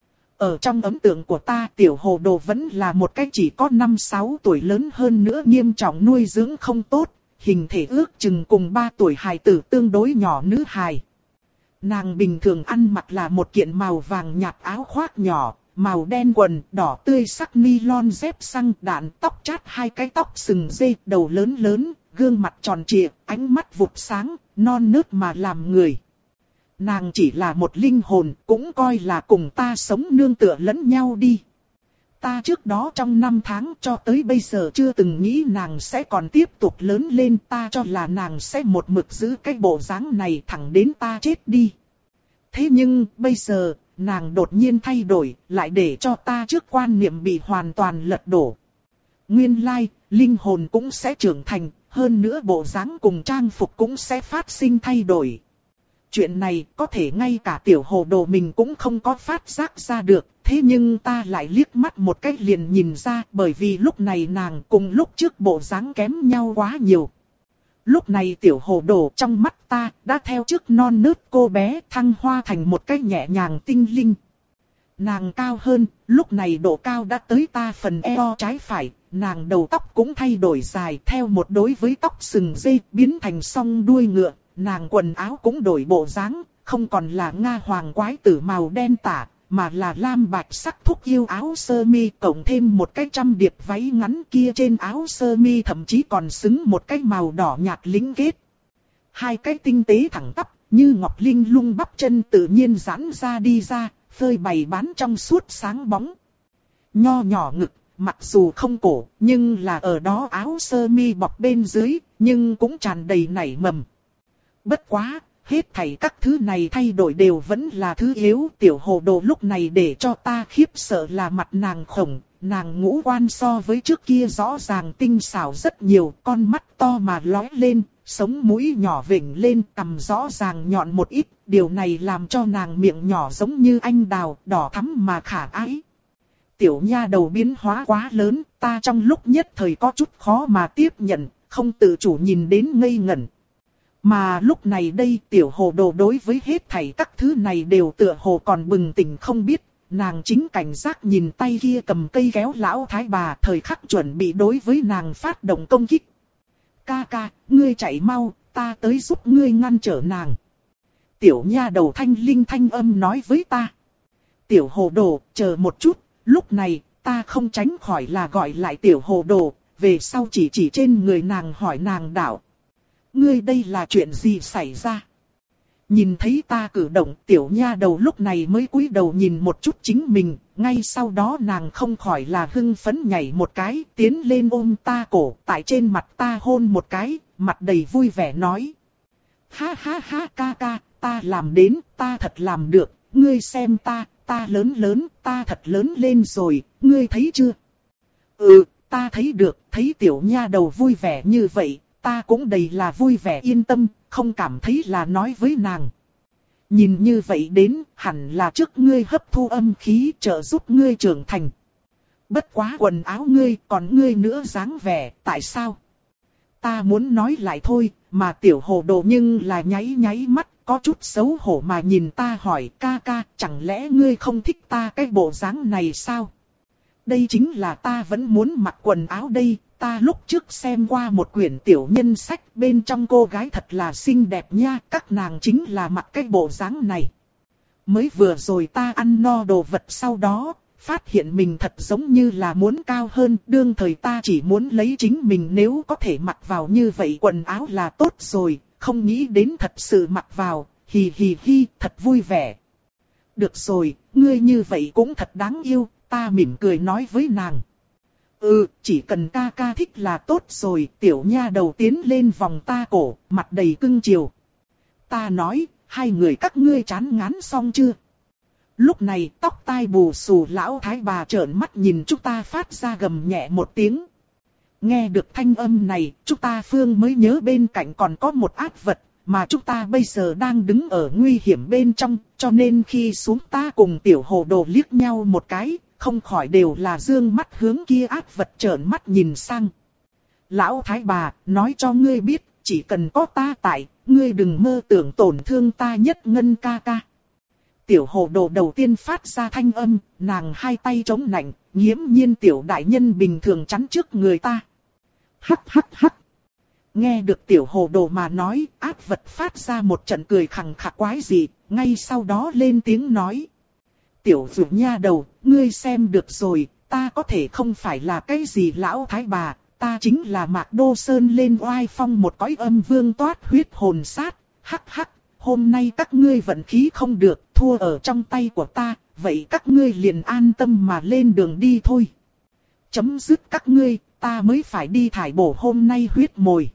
A: Ở trong ấn tượng của ta, tiểu hồ đồ vẫn là một cái chỉ có năm sáu tuổi, lớn hơn nữa nghiêm trọng nuôi dưỡng không tốt, hình thể ước chừng cùng ba tuổi hài tử tương đối nhỏ nữ hài. Nàng bình thường ăn mặc là một kiện màu vàng nhạt áo khoác nhỏ, màu đen quần, đỏ tươi sắc nylon dép xăng đạn, tóc chát hai cái tóc sừng dê, đầu lớn lớn, gương mặt tròn trịa, ánh mắt vụt sáng, non nớt mà làm người. Nàng chỉ là một linh hồn, cũng coi là cùng ta sống nương tựa lẫn nhau đi. Ta trước đó trong năm tháng cho tới bây giờ chưa từng nghĩ nàng sẽ còn tiếp tục lớn lên, ta cho là nàng sẽ một mực giữ cái bộ dáng này thẳng đến ta chết đi. Thế nhưng bây giờ, nàng đột nhiên thay đổi, lại để cho ta trước quan niệm bị hoàn toàn lật đổ. Nguyên lai, linh hồn cũng sẽ trưởng thành, hơn nữa bộ dáng cùng trang phục cũng sẽ phát sinh thay đổi. Chuyện này có thể ngay cả tiểu hồ đồ mình cũng không có phát giác ra được, thế nhưng ta lại liếc mắt một cách liền nhìn ra, bởi vì lúc này nàng cùng lúc trước bộ dáng kém nhau quá nhiều. Lúc này tiểu hồ đồ trong mắt ta đã theo trước non nớt cô bé thăng hoa thành một cái nhẹ nhàng tinh linh. Nàng cao hơn, lúc này độ cao đã tới ta phần eo trái phải, nàng đầu tóc cũng thay đổi dài theo một đối với tóc sừng dê biến thành song đuôi ngựa, nàng quần áo cũng đổi bộ dáng, không còn là Nga hoàng quái tử màu đen tả, mà là lam bạch sắc thúc yêu áo sơ mi cộng thêm một cái trăm điệp váy ngắn, kia trên áo sơ mi thậm chí còn xứng một cái màu đỏ nhạt lính kết. Hai cái tinh tế thẳng tắp, như ngọc linh lung bắp chân tự nhiên giãn ra đi ra, phơi bày bán trong suốt sáng bóng. Nho nhỏ ngực, mặc dù không cổ, nhưng là ở đó áo sơ mi bọc bên dưới, nhưng cũng tràn đầy nảy mầm. Bất quá, hết thảy các thứ này thay đổi đều vẫn là thứ yếu. Tiểu hồ đồ lúc này để cho ta khiếp sợ là mặt nàng khổng, nàng ngũ quan so với trước kia rõ ràng tinh xảo rất nhiều, con mắt to mà lóe lên, sống mũi nhỏ vểnh lên, cằm rõ ràng nhọn một ít, điều này làm cho nàng miệng nhỏ giống như anh đào, đỏ thắm mà khả ái. Tiểu nha đầu biến hóa quá lớn, ta trong lúc nhất thời có chút khó mà tiếp nhận, không tự chủ nhìn đến ngây ngẩn. Mà lúc này đây tiểu hồ đồ đối với hết thảy các thứ này đều tựa hồ còn bừng tỉnh không biết, nàng chính cảnh giác nhìn tay kia cầm cây kéo lão thái bà thời khắc chuẩn bị đối với nàng phát động công kích. Ca ca, ngươi chạy mau, ta tới giúp ngươi ngăn trở nàng. Tiểu nha đầu thanh linh thanh âm nói với ta. Tiểu hồ đồ, chờ một chút, lúc này, ta không tránh khỏi là gọi lại tiểu hồ đồ, về sau chỉ chỉ trên người nàng hỏi nàng đạo. Ngươi đây là chuyện gì xảy ra? Nhìn thấy ta cử động, tiểu nha đầu lúc này mới cúi đầu nhìn một chút chính mình, ngay sau đó nàng không khỏi là hưng phấn nhảy một cái, tiến lên ôm ta cổ, tại trên mặt ta hôn một cái, mặt đầy vui vẻ nói. Ha ha ha ca ca, ta làm đến, ta thật làm được, ngươi xem ta, ta lớn lớn, ta thật lớn lên rồi, ngươi thấy chưa? Ừ, ta thấy được, thấy tiểu nha đầu vui vẻ như vậy, ta cũng đầy là vui vẻ yên tâm, không cảm thấy là nói với nàng. Nhìn như vậy đến, hẳn là trước ngươi hấp thu âm khí trợ giúp ngươi trưởng thành. Bất quá quần áo ngươi, còn ngươi nữa dáng vẻ, tại sao? Ta muốn nói lại thôi, mà tiểu hồ đồ nhưng là nháy nháy mắt, có chút xấu hổ mà nhìn ta hỏi ca ca, chẳng lẽ ngươi không thích ta cái bộ dáng này sao? Đây chính là ta vẫn muốn mặc quần áo đây, ta lúc trước xem qua một quyển tiểu nhân sách, bên trong cô gái thật là xinh đẹp nha, các nàng chính là mặc cái bộ dáng này. Mới vừa rồi ta ăn no đồ vật sau đó, phát hiện mình thật giống như là muốn cao hơn, đương thời ta chỉ muốn lấy chính mình nếu có thể mặc vào như vậy quần áo là tốt rồi, không nghĩ đến thật sự mặc vào, hì hì hì, thật vui vẻ. Được rồi, ngươi như vậy cũng thật đáng yêu, ta mỉm cười nói với nàng. Ừ, chỉ cần ca ca thích là tốt rồi, tiểu nha đầu tiến lên vòng ta cổ, mặt đầy cưng chiều. Ta nói, hai người các ngươi chán ngán xong chưa? Lúc này tóc tai bù xù lão thái bà trợn mắt nhìn chúng ta phát ra gầm nhẹ một tiếng. Nghe được thanh âm này, chúng ta phương mới nhớ bên cạnh còn có một ác vật, mà chúng ta bây giờ đang đứng ở nguy hiểm bên trong, cho nên khi xuống ta cùng tiểu hồ đồ liếc nhau một cái, không khỏi đều là dương mắt hướng kia ác vật trợn mắt nhìn sang. Lão thái bà, nói cho ngươi biết, chỉ cần có ta tại, ngươi đừng mơ tưởng tổn thương ta nhất ngân ca ca. Tiểu hồ đồ đầu tiên phát ra thanh âm, nàng hai tay chống nạnh, nghiễm nhiên tiểu đại nhân bình thường chắn trước người ta. Hắc hắc hắc. Nghe được tiểu hồ đồ mà nói, ác vật phát ra một trận cười khằng khặc quái dị, ngay sau đó lên tiếng nói. Tiểu dụ nha đầu, ngươi xem được rồi, ta có thể không phải là cái gì lão thái bà, ta chính là Mạc Đô Sơn lên oai phong một cõi âm vương toát huyết hồn sát, hắc hắc, hôm nay các ngươi vận khí không được, thua ở trong tay của ta, vậy các ngươi liền an tâm mà lên đường đi thôi. Chấm dứt các ngươi, ta mới phải đi thải bổ hôm nay huyết mồi.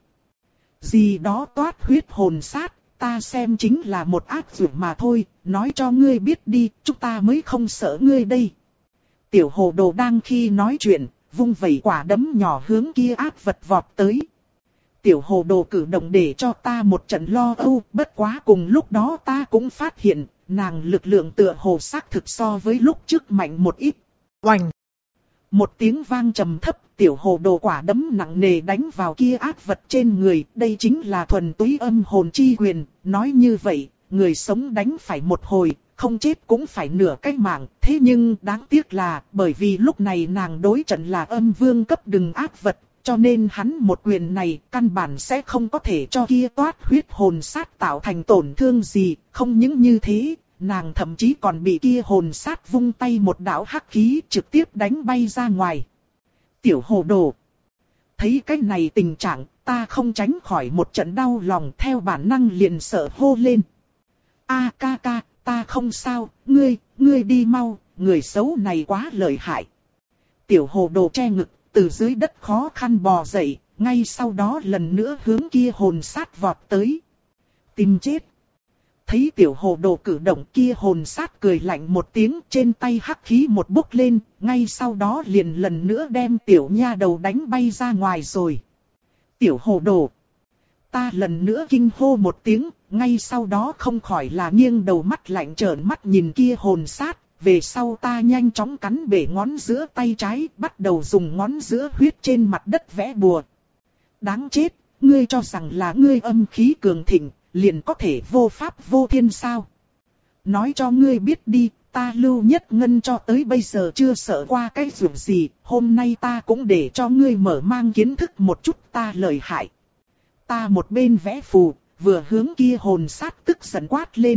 A: Gì đó toát huyết hồn sát, ta xem chính là một ác dụ mà thôi, nói cho ngươi biết đi, chúng ta mới không sợ ngươi đây. Tiểu hồ đồ đang khi nói chuyện, vung vẩy quả đấm nhỏ hướng kia ác vật vọt tới. Tiểu hồ đồ cử động để cho ta một trận lo âu, bất quá cùng lúc đó ta cũng phát hiện, nàng lực lượng tựa hồ xác thực so với lúc trước mạnh một ít. Oành! Một tiếng vang trầm thấp, tiểu hồ đồ quả đấm nặng nề đánh vào kia ác vật trên người, đây chính là thuần túy âm hồn chi quyền, nói như vậy, người sống đánh phải một hồi, không chết cũng phải nửa cái mạng, thế nhưng đáng tiếc là, bởi vì lúc này nàng đối trận là âm vương cấp đừng ác vật, cho nên hắn một quyền này căn bản sẽ không có thể cho kia toát huyết hồn sát tạo thành tổn thương gì, không những như thế. Nàng thậm chí còn bị kia hồn sát vung tay một đạo hắc khí trực tiếp đánh bay ra ngoài. Tiểu hồ đồ. Thấy cái này tình trạng, ta không tránh khỏi một trận đau lòng theo bản năng liền sợ hô lên. A ca ca, ta không sao, ngươi, ngươi đi mau, người xấu này quá lợi hại. Tiểu hồ đồ che ngực, từ dưới đất khó khăn bò dậy, ngay sau đó lần nữa hướng kia hồn sát vọt tới. Tìm chết. Thấy tiểu hồ đồ cử động kia hồn sát cười lạnh một tiếng trên tay hắc khí một bốc lên, ngay sau đó liền lần nữa đem tiểu nha đầu đánh bay ra ngoài rồi. Tiểu hồ đồ. Ta lần nữa kinh hô một tiếng, ngay sau đó không khỏi là nghiêng đầu mắt lạnh trợn mắt nhìn kia hồn sát, về sau ta nhanh chóng cắn bể ngón giữa tay trái, bắt đầu dùng ngón giữa huyết trên mặt đất vẽ bùa. Đáng chết, ngươi cho rằng là ngươi âm khí cường thịnh, liền có thể vô pháp vô thiên sao? nói cho ngươi biết đi, ta Lưu Nhất Ngân cho tới bây giờ chưa sợ qua cái việc gì, hôm nay ta cũng để cho ngươi mở mang kiến thức một chút ta lợi hại. Ta một bên vẽ phù, vừa hướng kia hồn sát tức giận quát lên.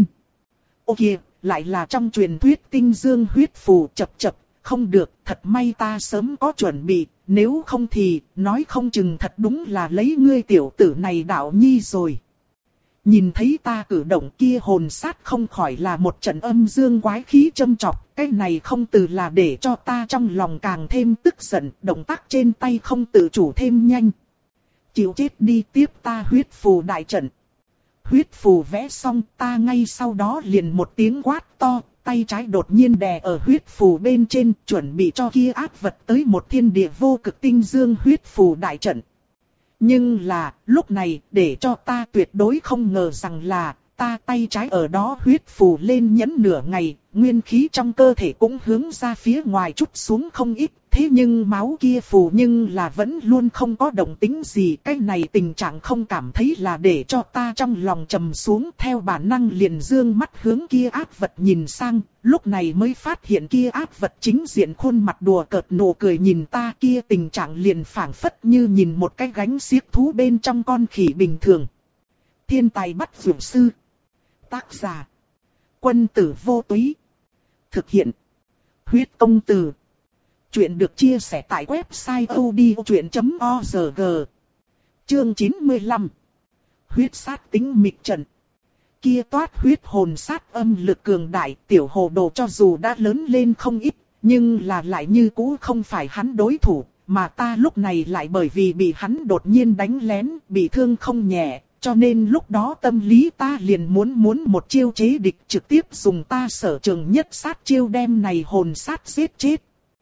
A: Ô kìa, lại là trong truyền thuyết tinh dương huyết phù, chập chập, không được, thật may ta sớm có chuẩn bị, nếu không thì, nói không chừng thật đúng là lấy ngươi tiểu tử này đạo nhi rồi. Nhìn thấy ta cử động kia hồn sát không khỏi là một trận âm dương quái khí châm chọc, cái này không từ là để cho ta trong lòng càng thêm tức giận, động tác trên tay không tự chủ thêm nhanh. Chịu chết đi, tiếp ta huyết phù đại trận. Huyết phù vẽ xong, ta ngay sau đó liền một tiếng quát to, tay trái đột nhiên đè ở huyết phù bên trên, chuẩn bị cho kia ác vật tới một thiên địa vô cực tinh dương huyết phù đại trận. Nhưng là, lúc này, để cho ta tuyệt đối không ngờ rằng là, ta tay trái ở đó huyết phù lên nhẫn nửa ngày, nguyên khí trong cơ thể cũng hướng ra phía ngoài chút xuống không ít, thế nhưng máu kia phù nhưng là vẫn luôn không có động tĩnh gì. Cái này tình trạng không cảm thấy là để cho ta trong lòng trầm xuống, theo bản năng liền dương mắt hướng kia ác vật nhìn sang, lúc này mới phát hiện kia ác vật chính diện khuôn mặt đùa cợt nụ cười nhìn ta, kia tình trạng liền phảng phất như nhìn một cái gánh xiếc thú bên trong con khỉ bình thường. Thiên tài bắt dược sư. Tác giả: Quân tử vô túy. Thực hiện: Huyết công từ. Chuyện được chia sẻ tại website odchuyện chấm org. Chương chín mươi lăm. Huyết sát tính mịch trận. Kia toát huyết hồn sát âm lực cường đại, tiểu hồ đồ cho dù đã lớn lên không ít, nhưng là lại như cũ không phải hắn đối thủ, mà ta lúc này lại bởi vì bị hắn đột nhiên đánh lén, bị thương không nhẹ. Cho nên lúc đó tâm lý ta liền muốn muốn một chiêu chế địch, trực tiếp dùng ta sở trường nhất sát chiêu đem này hồn sát giết chết.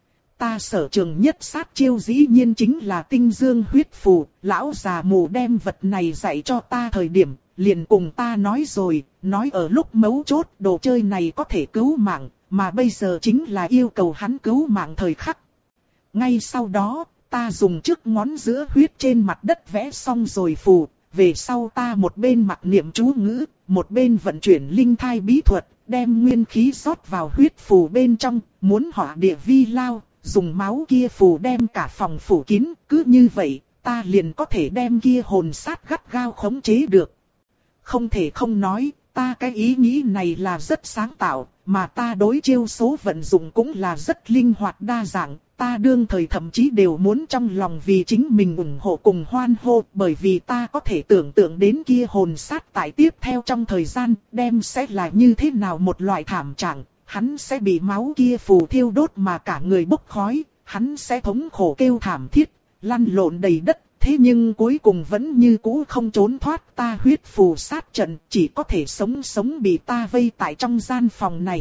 A: Ta sở trường nhất sát chiêu dĩ nhiên chính là tinh dương huyết phù, lão già mù đem vật này dạy cho ta thời điểm, liền cùng ta nói rồi, nói ở lúc mấu chốt đồ chơi này có thể cứu mạng, mà bây giờ chính là yêu cầu hắn cứu mạng thời khắc. Ngay sau đó, ta dùng trước ngón giữa huyết trên mặt đất vẽ xong rồi phù. Về sau ta một bên mặc niệm chú ngữ, một bên vận chuyển linh thai bí thuật, đem nguyên khí rót vào huyết phù bên trong, muốn hỏa địa vi lao, dùng máu kia phù đem cả phòng phủ kín, cứ như vậy, ta liền có thể đem kia hồn sát gắt gao khống chế được. Không thể không nói, ta cái ý nghĩ này là rất sáng tạo, mà ta đối chiêu số vận dụng cũng là rất linh hoạt đa dạng. Ta đương thời thậm chí đều muốn trong lòng vì chính mình ủng hộ cùng hoan hô, bởi vì ta có thể tưởng tượng đến kia hồn sát tại tiếp theo trong thời gian, đem sẽ là như thế nào một loại thảm trạng, hắn sẽ bị máu kia phù thiêu đốt mà cả người bốc khói, hắn sẽ thống khổ kêu thảm thiết, lăn lộn đầy đất, thế nhưng cuối cùng vẫn như cũ không trốn thoát ta huyết phù sát trận, chỉ có thể sống sống bị ta vây tại trong gian phòng này.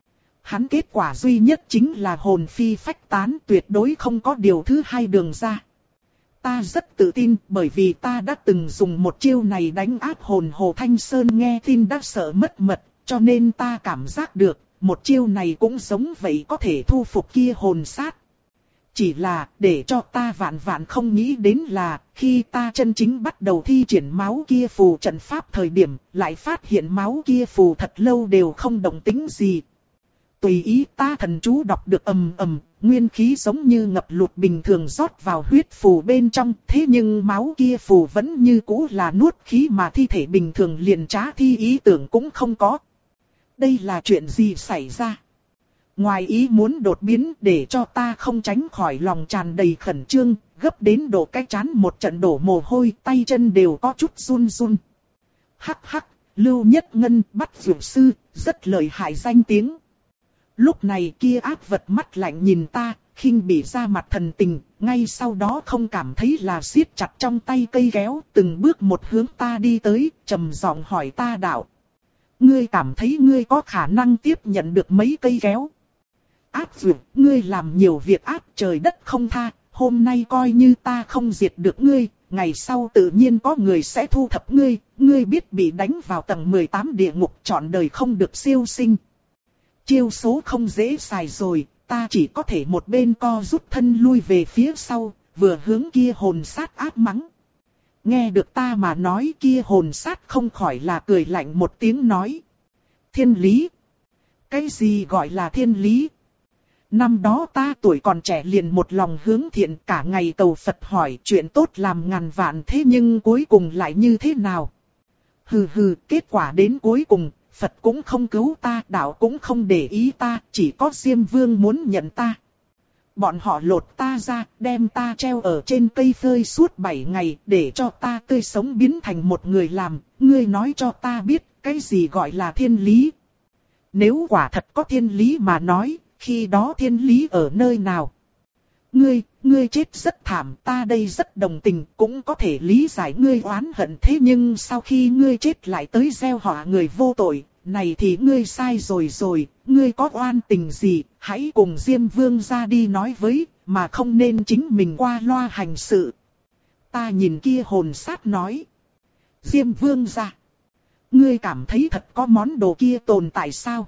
A: Hắn kết quả duy nhất chính là hồn phi phách tán, tuyệt đối không có điều thứ hai đường ra. Ta rất tự tin bởi vì ta đã từng dùng một chiêu này đánh áp hồn Hồ Thanh Sơn nghe tin đã sợ mất mật, cho nên ta cảm giác được, một chiêu này cũng giống vậy có thể thu phục kia hồn sát. Chỉ là, để cho ta vạn vạn không nghĩ đến là, khi ta chân chính bắt đầu thi triển máu kia phù trận pháp thời điểm, lại phát hiện máu kia phù thật lâu đều không động tĩnh gì. Tùy ý ta thần chú đọc được ầm ầm, nguyên khí giống như ngập lụt bình thường rót vào huyết phù bên trong, thế nhưng máu kia phù vẫn như cũ là nuốt khí mà thi thể bình thường liền trá thi ý tưởng cũng không có. Đây là chuyện gì xảy ra? Ngoài ý muốn đột biến để cho ta không tránh khỏi lòng tràn đầy khẩn trương, gấp đến độ cái trán một trận đổ mồ hôi, tay chân đều có chút run run. Hắc hắc, Lưu Nhất Ngân bắt dược sư, rất lợi hại danh tiếng. Lúc này kia ác vật mắt lạnh nhìn ta, khinh bỉ ra mặt thần tình, ngay sau đó không cảm thấy là siết chặt trong tay cây kéo, từng bước một hướng ta đi tới, trầm giọng hỏi ta đạo. Ngươi cảm thấy ngươi có khả năng tiếp nhận được mấy cây kéo? Ác dược, ngươi làm nhiều việc ác trời đất không tha, hôm nay coi như ta không diệt được ngươi, ngày sau tự nhiên có người sẽ thu thập ngươi, ngươi biết bị đánh vào tầng mười tám địa ngục trọn đời không được siêu sinh. Chiêu số không dễ xài rồi, ta chỉ có thể một bên co rút thân lui về phía sau, vừa hướng kia hồn sát áp mắng. Nghe được ta mà nói kia hồn sát không khỏi là cười lạnh một tiếng nói. Thiên lý, Cái gì gọi là thiên lý? Năm đó ta tuổi còn trẻ liền một lòng hướng thiện, cả ngày cầu Phật hỏi chuyện tốt làm ngàn vạn, thế nhưng cuối cùng lại như thế nào? Hừ hừ, kết quả đến cuối cùng, Phật cũng không cứu ta, đạo cũng không để ý ta, chỉ có Diêm Vương muốn nhận ta. Bọn họ lột ta ra, đem ta treo ở trên cây phơi suốt bảy ngày, để cho ta tươi sống biến thành một người làm. Ngươi nói cho ta biết, cái gì gọi là thiên lý? Nếu quả thật có thiên lý mà nói, khi đó thiên lý ở nơi nào? Ngươi, ngươi chết rất thảm, ta đây rất đồng tình, cũng có thể lý giải ngươi oán hận, thế nhưng sau khi ngươi chết lại tới gieo họa người vô tội, này thì ngươi sai rồi rồi, ngươi có oan tình gì, hãy cùng Diêm Vương ra đi nói với, mà không nên chính mình qua loa hành sự. Ta nhìn kia hồn sát nói. Diêm Vương ra. Ngươi cảm thấy thật có món đồ kia tồn tại sao?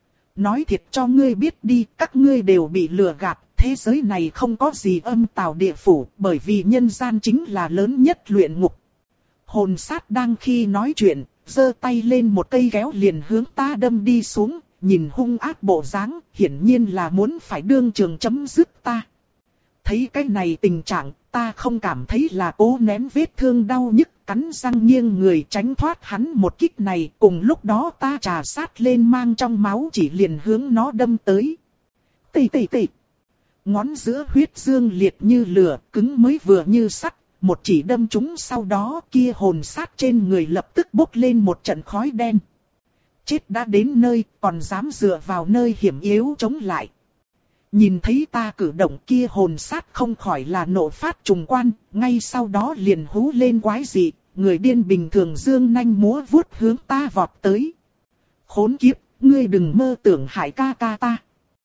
A: Nói thiệt cho ngươi biết đi, các ngươi đều bị lừa gạt, thế giới này không có gì âm tào địa phủ, bởi vì nhân gian chính là lớn nhất luyện ngục. Hồn sát đang khi nói chuyện, giơ tay lên một cây kéo liền hướng ta đâm đi xuống, nhìn hung ác bộ dáng, hiển nhiên là muốn phải đương trường chấm dứt ta. Thấy cái này tình trạng, ta không cảm thấy là cố nén vết thương đau nhức, cắn răng nghiêng người tránh thoát hắn một kích này, cùng lúc đó ta trà sát lên mang trong máu chỉ liền hướng nó đâm tới. Tì tì tì. Ngón giữa huyết dương liệt như lửa, cứng mới vừa như sắt, một chỉ đâm trúng sau đó kia hồn sát trên người lập tức bốc lên một trận khói đen. Chết đã đến nơi, còn dám dựa vào nơi hiểm yếu chống lại. Nhìn thấy ta cử động kia hồn sát không khỏi là nộ phát trùng quan, ngay sau đó liền hú lên quái dị, người điên bình thường dương nanh múa vuốt hướng ta vọt tới. Khốn kiếp, ngươi đừng mơ tưởng hại ca ca ta.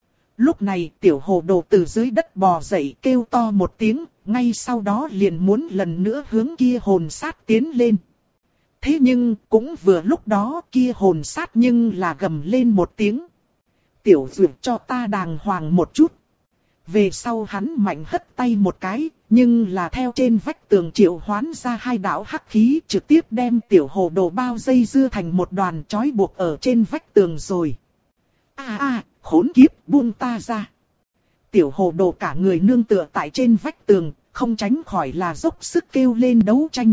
A: Lúc này tiểu hồ đồ từ dưới đất bò dậy kêu to một tiếng, ngay sau đó liền muốn lần nữa hướng kia hồn sát tiến lên. Thế nhưng cũng vừa lúc đó kia hồn sát nhưng là gầm lên một tiếng. Tiểu dược cho ta đàng hoàng một chút. Về sau hắn mạnh hất tay một cái, nhưng là theo trên vách tường triệu hoán ra hai đạo hắc khí trực tiếp đem tiểu hồ đồ bao dây dưa thành một đoàn trói buộc ở trên vách tường rồi. À à, khốn kiếp, buông ta ra. Tiểu hồ đồ cả người nương tựa tại trên vách tường, không tránh khỏi là dốc sức kêu lên đấu tranh.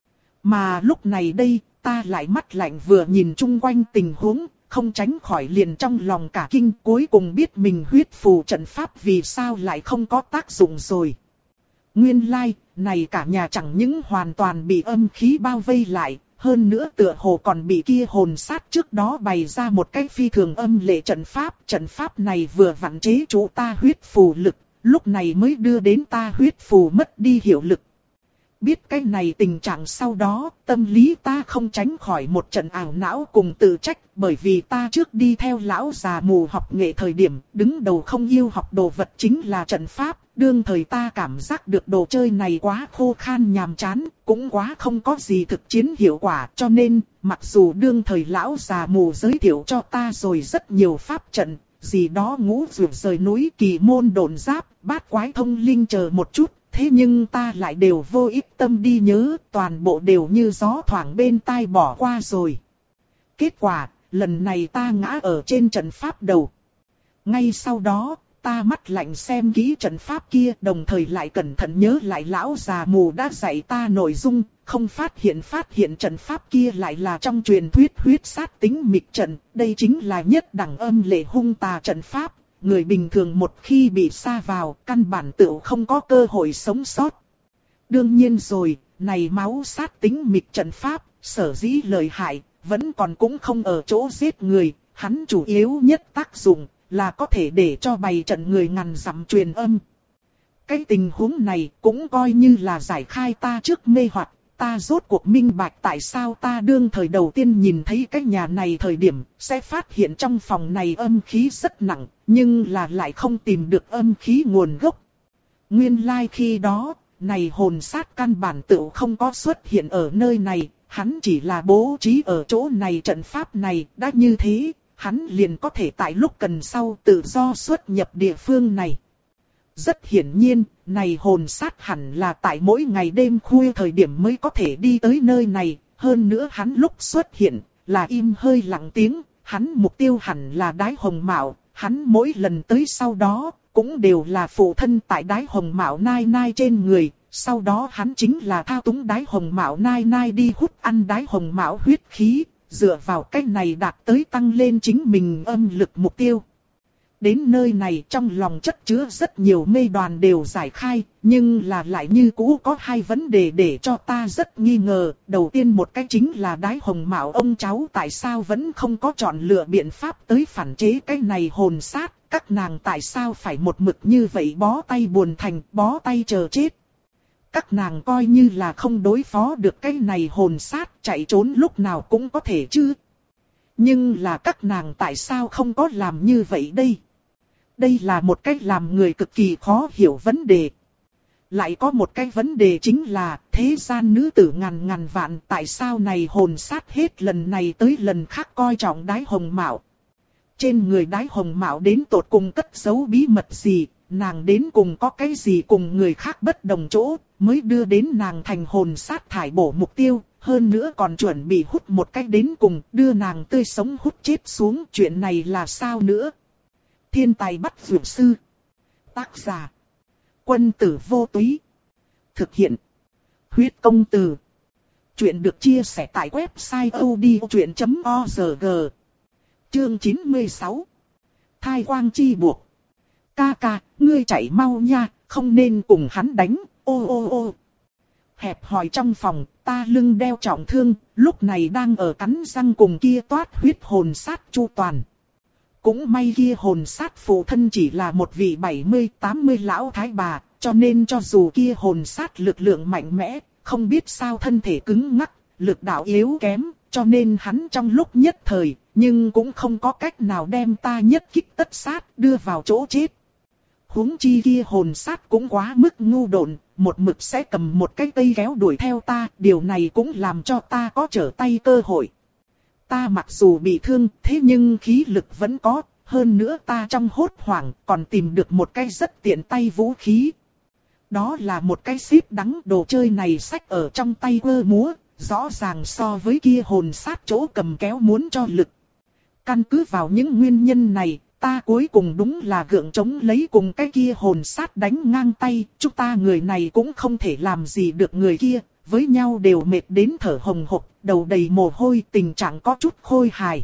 A: Mà lúc này đây, ta lại mắt lạnh vừa nhìn chung quanh tình huống, không tránh khỏi liền trong lòng cả kinh, cuối cùng biết mình huyết phù trận pháp vì sao lại không có tác dụng rồi. Nguyên lai, like, này cả nhà chẳng những hoàn toàn bị âm khí bao vây lại, hơn nữa tựa hồ còn bị kia hồn sát trước đó bày ra một cái phi thường âm lệ trận pháp. Trận pháp này vừa vặn chế trụ ta huyết phù lực, lúc này mới đưa đến ta huyết phù mất đi hiệu lực. Biết cái này tình trạng sau đó, tâm lý ta không tránh khỏi một trận ảo não cùng tự trách, bởi vì ta trước đi theo lão già mù học nghệ thời điểm, đứng đầu không yêu học đồ vật chính là trận pháp, đương thời ta cảm giác được đồ chơi này quá khô khan nhàm chán, cũng quá không có gì thực chiến hiệu quả, cho nên, mặc dù đương thời lão già mù giới thiệu cho ta rồi rất nhiều pháp trận, gì đó ngũ dược rời núi, kỳ môn độn giáp, bát quái thông linh chờ một chút. Thế nhưng ta lại đều vô ích tâm đi nhớ, toàn bộ đều như gió thoảng bên tai bỏ qua rồi. Kết quả, lần này ta ngã ở trên trận pháp đầu. Ngay sau đó, ta mắt lạnh xem kỹ trận pháp kia, đồng thời lại cẩn thận nhớ lại lão già mù đã dạy ta nội dung, không phát hiện phát hiện trận pháp kia lại là trong truyền thuyết huyết sát tính mịch trận, đây chính là nhất đẳng âm lệ hung tà trận pháp. Người bình thường một khi bị sa vào, căn bản tựu không có cơ hội sống sót. Đương nhiên rồi, này máu sát tính mịch trận pháp, sở dĩ lợi hại, vẫn còn cũng không ở chỗ giết người, hắn chủ yếu nhất tác dụng là có thể để cho bày trận người ngàn dặm truyền âm. Cái tình huống này cũng coi như là giải khai ta trước mê hoặc. Ta rốt cuộc minh bạch tại sao ta đương thời đầu tiên nhìn thấy cái nhà này thời điểm sẽ phát hiện trong phòng này âm khí rất nặng, nhưng là lại không tìm được âm khí nguồn gốc. Nguyên lai like khi đó, này hồn sát căn bản tự không có xuất hiện ở nơi này, hắn chỉ là bố trí ở chỗ này trận pháp này, đã như thế, hắn liền có thể tại lúc cần sau tự do xuất nhập địa phương này. Rất hiển nhiên, này hồn sát hẳn là tại mỗi ngày đêm khuya thời điểm mới có thể đi tới nơi này, hơn nữa hắn lúc xuất hiện, là im hơi lặng tiếng, hắn mục tiêu hẳn là Đái Hồng Mạo, hắn mỗi lần tới sau đó, cũng đều là phụ thân tại Đái Hồng Mạo nai nai trên người, sau đó hắn chính là thao túng Đái Hồng Mạo nai nai đi hút ăn Đái Hồng Mạo huyết khí, dựa vào cách này đạt tới tăng lên chính mình âm lực mục tiêu. Đến nơi này trong lòng chất chứa rất nhiều mê đoàn đều giải khai, nhưng là lại như cũ có hai vấn đề để cho ta rất nghi ngờ. Đầu tiên một cái chính là Đái Hồng Mạo ông cháu tại sao vẫn không có chọn lựa biện pháp tới phản chế cái này hồn sát, các nàng tại sao phải một mực như vậy bó tay buồn thành, bó tay chờ chết. Các nàng coi như là không đối phó được cái này hồn sát, chạy trốn lúc nào cũng có thể chứ. Nhưng là các nàng tại sao không có làm như vậy đây? Đây là một cách làm người cực kỳ khó hiểu vấn đề. Lại có một cái vấn đề chính là thế gian nữ tử ngàn ngàn vạn, tại sao này hồn sát hết lần này tới lần khác coi trọng Đái Hồng Mạo. Trên người Đái Hồng Mạo đến tột cùng cất giấu bí mật gì, nàng đến cùng có cái gì cùng người khác bất đồng chỗ, mới đưa đến nàng thành hồn sát thải bổ mục tiêu, hơn nữa còn chuẩn bị hút một cách đến cùng, đưa nàng tươi sống hút chết xuống. Chuyện này là sao nữa? Thiên tài bắt vượt sư. Tác giả: Quân tử vô túy. Thực hiện: Huyết công từ. Chuyện được chia sẻ tại website odchuyện chấm org. Chương chín mươi sáu. Thai quang chi buộc. Ca ca, ngươi chạy mau nha, không nên cùng hắn đánh, ô ô ô. Hẹp hòi trong phòng, ta lưng đeo trọng thương, lúc này đang ở cắn răng cùng kia toát huyết hồn sát Chu Toàn. Cũng may kia hồn sát phụ thân chỉ là một vị bảy mươi tám mươi lão thái bà, cho nên cho dù kia hồn sát lực lượng mạnh mẽ, không biết sao thân thể cứng ngắc, lực đạo yếu kém, cho nên hắn trong lúc nhất thời, nhưng cũng không có cách nào đem ta nhất kích tất sát, đưa vào chỗ chết. Huống chi kia hồn sát cũng quá mức ngu độn, một mực sẽ cầm một cái cây kéo đuổi theo ta, điều này cũng làm cho ta có trở tay cơ hội. Ta mặc dù bị thương, thế nhưng khí lực vẫn có, hơn nữa ta trong hốt hoảng còn tìm được một cái rất tiện tay vũ khí. Đó là một cái xíp đắng, đồ chơi này xách ở trong tay quơ múa, rõ ràng so với kia hồn sát chỗ cầm kéo muốn cho lực. Căn cứ vào những nguyên nhân này, ta cuối cùng đúng là gượng chống lấy cùng cái kia hồn sát đánh ngang tay, chúng ta người này cũng không thể làm gì được người kia, với nhau đều mệt đến thở hồng hộc, đầu đầy mồ hôi, tình trạng có chút khôi hài.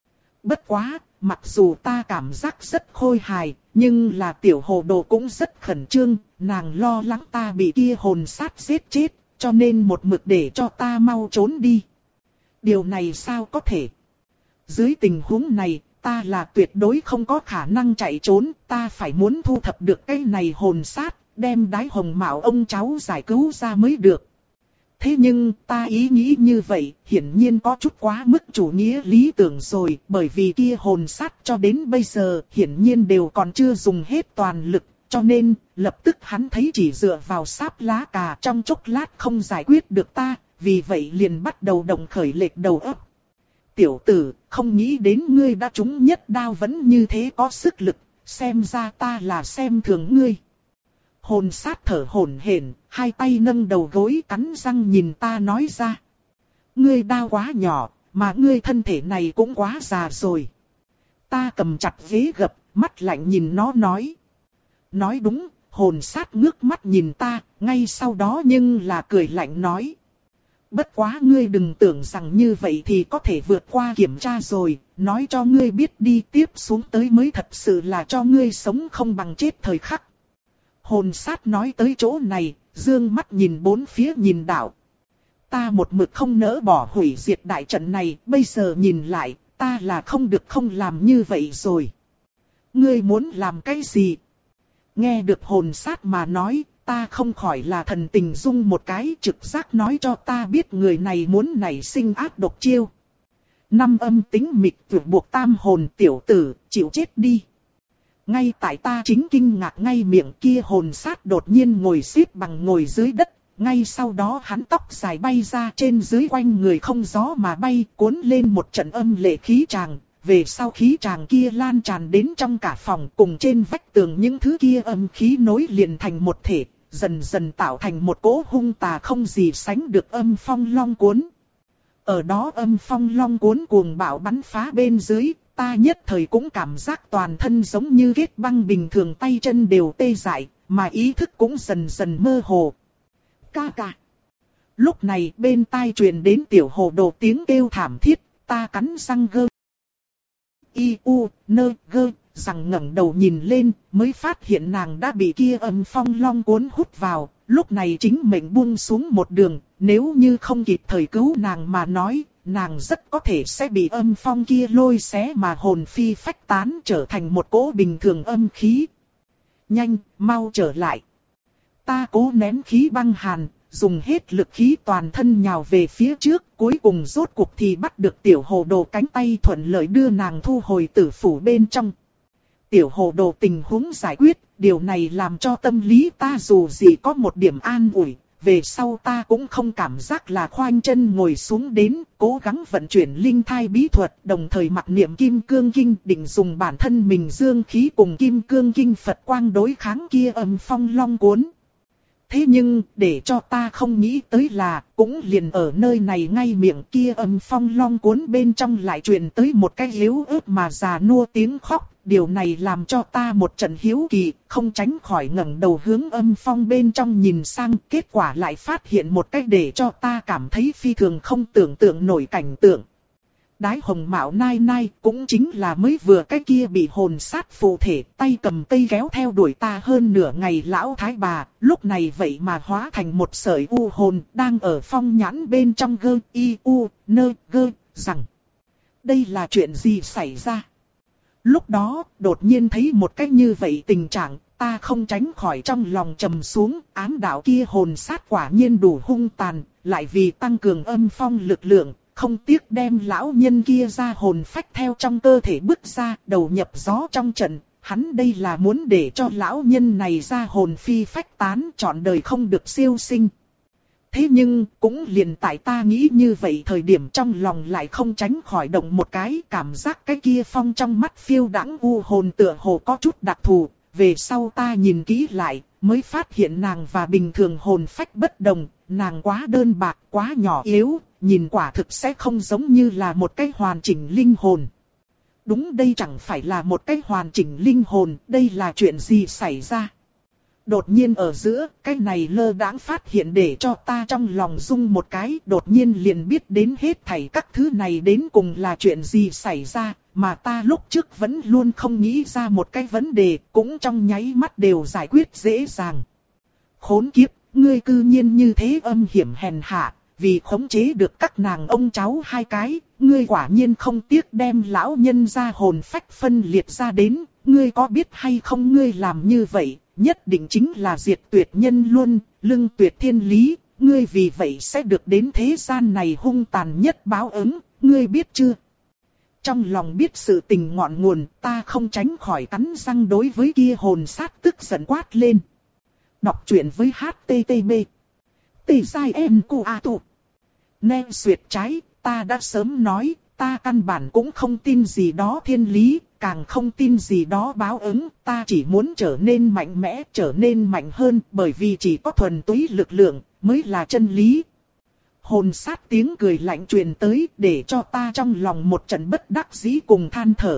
A: Bất quá, mặc dù ta cảm giác rất khôi hài, nhưng là tiểu hồ đồ cũng rất khẩn trương, nàng lo lắng ta bị kia hồn sát giết chết, cho nên một mực để cho ta mau trốn đi. Điều này sao có thể? Dưới tình huống này, ta là tuyệt đối không có khả năng chạy trốn, ta phải muốn thu thập được cái này hồn sát, đem Đái Hồng Mạo ông cháu giải cứu ra mới được. Thế nhưng ta ý nghĩ như vậy, hiển nhiên có chút quá mức chủ nghĩa lý tưởng rồi, bởi vì kia hồn sát cho đến bây giờ, hiển nhiên đều còn chưa dùng hết toàn lực, cho nên, lập tức hắn thấy chỉ dựa vào sáp lá cà trong chốc lát không giải quyết được ta, vì vậy liền bắt đầu động khởi lệch đầu óc. Tiểu tử, không nghĩ đến ngươi đã trúng nhất đao vẫn như thế có sức lực, xem ra ta là xem thường ngươi. Hồn sát thở hổn hển, hai tay nâng đầu gối cắn răng nhìn ta nói ra. Ngươi đao quá nhỏ, mà ngươi thân thể này cũng quá già rồi. Ta cầm chặt ghế gập, mắt lạnh nhìn nó nói. Nói đúng, hồn sát ngước mắt nhìn ta, ngay sau đó nhưng là cười lạnh nói. Bất quá ngươi đừng tưởng rằng như vậy thì có thể vượt qua kiểm tra rồi, nói cho ngươi biết đi tiếp xuống tới mới thật sự là cho ngươi sống không bằng chết thời khắc. Hồn sát nói tới chỗ này, dương mắt nhìn bốn phía nhìn đảo. Ta một mực không nỡ bỏ hủy diệt đại trận này, bây giờ nhìn lại, ta là không được không làm như vậy rồi. Ngươi muốn làm cái gì? Nghe được hồn sát mà nói, ta không khỏi là thần tình rung một cái, trực giác nói cho ta biết người này muốn nảy sinh ác độc chiêu. Năm âm tính mịch vượt buộc tam hồn tiểu tử, chịu chết đi. Ngay tại ta chính kinh ngạc ngay miệng kia hồn sát đột nhiên ngồi xếp bằng ngồi dưới đất, ngay sau đó hắn tóc dài bay ra trên dưới quanh người không gió mà bay cuốn lên một trận âm lệ khí tràng, về sau khí tràng kia lan tràn đến trong cả phòng cùng trên vách tường những thứ kia âm khí nối liền thành một thể, dần dần tạo thành một cỗ hung tà không gì sánh được âm phong long cuốn. Ở đó âm phong long cuốn cuồng bạo bắn phá bên dưới, ta nhất thời cũng cảm giác toàn thân giống như kết băng bình thường, tay chân đều tê dại, mà ý thức cũng dần dần mơ hồ. Ca ca. Lúc này bên tai truyền đến tiểu hồ đồ tiếng kêu thảm thiết, ta cắn răng gơ. Y u, nơ, gơ, rằng ngẩng đầu nhìn lên, mới phát hiện nàng đã bị kia âm phong long cuốn hút vào, lúc này chính mệnh buông xuống một đường, nếu như không kịp thời cứu nàng mà nói, nàng rất có thể sẽ bị âm phong kia lôi xé mà hồn phi phách tán trở thành một cỗ bình thường âm khí. Nhanh, mau trở lại. Ta cố nén khí băng hàn, dùng hết lực khí toàn thân nhào về phía trước, cuối cùng rốt cuộc thì bắt được tiểu hồ đồ cánh tay, thuận lợi đưa nàng thu hồi tử phủ bên trong. Tiểu hồ đồ tình huống giải quyết, điều này làm cho tâm lý ta dù gì có một điểm an ủi. Về sau ta cũng không cảm giác là khoanh chân ngồi xuống đến, cố gắng vận chuyển linh thai bí thuật, đồng thời mặc niệm kim cương kinh, định dùng bản thân mình dương khí cùng kim cương kinh Phật quang đối kháng kia âm phong long cuốn. Thế nhưng, để cho ta không nghĩ tới là, cũng liền ở nơi này ngay miệng kia âm phong long cuốn bên trong lại truyền tới một cái yếu ớt mà già nua tiếng khóc. Điều này làm cho ta một trận hiếu kỳ, không tránh khỏi ngẩng đầu hướng âm phong bên trong nhìn sang. Kết quả lại phát hiện một cách để cho ta cảm thấy phi thường không tưởng tượng nổi cảnh tượng. Đái hồng mạo nai nai cũng chính là mới vừa cái kia bị hồn sát phụ thể, tay cầm cây kéo theo đuổi ta hơn nửa ngày lão thái bà, lúc này vậy mà hóa thành một sợi u hồn đang ở phong nhãn bên trong gơ y u nơ gơ rằng. Đây là chuyện gì xảy ra? Lúc đó, đột nhiên thấy một cách như vậy tình trạng, ta không tránh khỏi trong lòng trầm xuống, ám đạo kia hồn sát quả nhiên đủ hung tàn, lại vì tăng cường âm phong lực lượng, không tiếc đem lão nhân kia ra hồn phách theo trong cơ thể bước ra, đầu nhập gió trong trận. Hắn đây là muốn để cho lão nhân này ra hồn phi phách tán, trọn đời không được siêu sinh. Thế nhưng, cũng liền tại ta nghĩ như vậy thời điểm trong lòng lại không tránh khỏi động một cái, cảm giác cái kia phong trong mắt phiêu đãng u hồn tựa hồ có chút đặc thù. Về sau ta nhìn kỹ lại, mới phát hiện nàng và bình thường hồn phách bất đồng, nàng quá đơn bạc, quá nhỏ yếu, nhìn quả thực sẽ không giống như là một cái hoàn chỉnh linh hồn. Đúng, đây chẳng phải là một cái hoàn chỉnh linh hồn, đây là chuyện gì xảy ra? Đột nhiên ở giữa, cái này lơ đãng phát hiện để cho ta trong lòng rung một cái, đột nhiên liền biết đến hết thảy các thứ này đến cùng là chuyện gì xảy ra, mà ta lúc trước vẫn luôn không nghĩ ra một cái vấn đề, cũng trong nháy mắt đều giải quyết dễ dàng. Khốn kiếp, ngươi cư nhiên như thế âm hiểm hèn hạ, vì khống chế được các nàng ông cháu hai cái, ngươi quả nhiên không tiếc đem lão nhân ra hồn phách phân liệt ra đến, ngươi có biết hay không ngươi làm như vậy? Nhất định chính là diệt tuyệt nhân luôn, lưng tuyệt thiên lý, ngươi vì vậy sẽ được đến thế gian này hung tàn nhất báo ứng, ngươi biết chưa? Trong lòng biết sự tình ngọn nguồn, ta không tránh khỏi cắn răng đối với kia hồn sát tức giận quát lên. Đọc truyện với hát tê tê bê. Tê sai em cu a tụ. Nên xuyệt trái, ta đã sớm nói, ta căn bản cũng không tin gì đó thiên lý. Càng không tin gì đó báo ứng, ta chỉ muốn trở nên mạnh mẽ, trở nên mạnh hơn, bởi vì chỉ có thuần túy lực lượng, mới là chân lý. Hồn sát tiếng cười lạnh truyền tới, để cho ta trong lòng một trận bất đắc dĩ cùng than thở.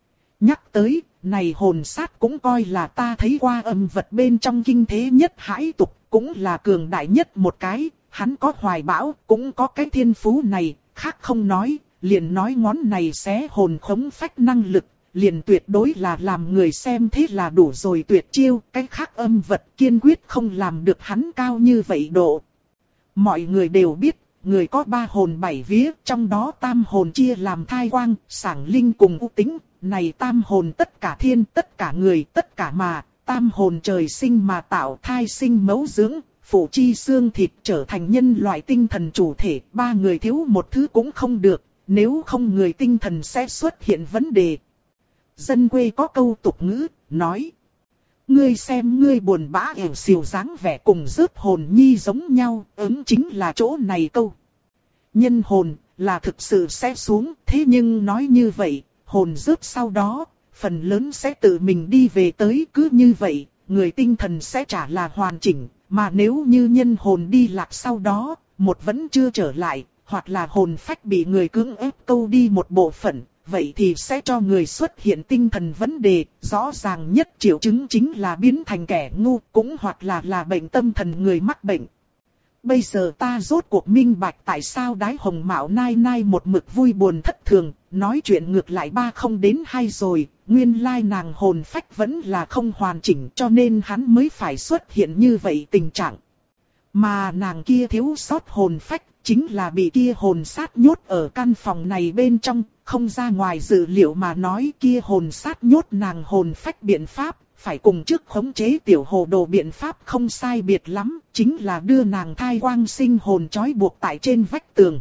A: Nhắc tới, này hồn sát cũng coi là ta thấy qua âm vật bên trong kinh thế nhất hãi tục, cũng là cường đại nhất một cái, hắn có hoài bão, cũng có cái thiên phú này, khác không nói, liền nói ngón này xé hồn khống phách năng lực. Liền tuyệt đối là làm người xem thế là đủ rồi tuyệt chiêu, cái khác âm vật kiên quyết không làm được hắn cao như vậy độ. Mọi người đều biết, người có ba hồn bảy vía, trong đó tam hồn chia làm thai quang, sảng linh cùng u tính, này tam hồn tất cả thiên, tất cả người, tất cả mà, tam hồn trời sinh mà tạo thai sinh mẫu dưỡng, phụ chi xương thịt trở thành nhân loại tinh thần chủ thể, ba người thiếu một thứ cũng không được, nếu không người tinh thần sẽ xuất hiện vấn đề. Dân quê có câu tục ngữ, nói. Ngươi xem ngươi buồn bã ẻo xìu dáng vẻ cùng rớt hồn nhi giống nhau, ứng chính là chỗ này câu. Nhân hồn, là thực sự sẽ xuống, thế nhưng nói như vậy, hồn rớt sau đó, phần lớn sẽ tự mình đi về tới, cứ như vậy, người tinh thần sẽ trả là hoàn chỉnh, mà nếu như nhân hồn đi lạc sau đó, một vẫn chưa trở lại, hoặc là hồn phách bị người cưỡng ép câu đi một bộ phận, vậy thì sẽ cho người xuất hiện tinh thần vấn đề, rõ ràng nhất triệu chứng chính là biến thành kẻ ngu, cũng hoặc là là bệnh tâm thần người mắc bệnh. Bây giờ ta rốt cuộc minh bạch tại sao Đái Hồng Mạo nai nai một mực vui buồn thất thường, nói chuyện ngược lại ba không đến hai rồi, nguyên lai nàng hồn phách vẫn là không hoàn chỉnh cho nên hắn mới phải xuất hiện như vậy tình trạng. Mà nàng kia thiếu sót hồn phách, chính là bị kia hồn sát nhốt ở căn phòng này bên trong, không ra ngoài dự liệu mà nói kia hồn sát nhốt nàng hồn phách biện pháp, phải cùng trước khống chế tiểu hồ đồ biện pháp không sai biệt lắm, chính là đưa nàng thai quang sinh hồn trói buộc tại trên vách tường.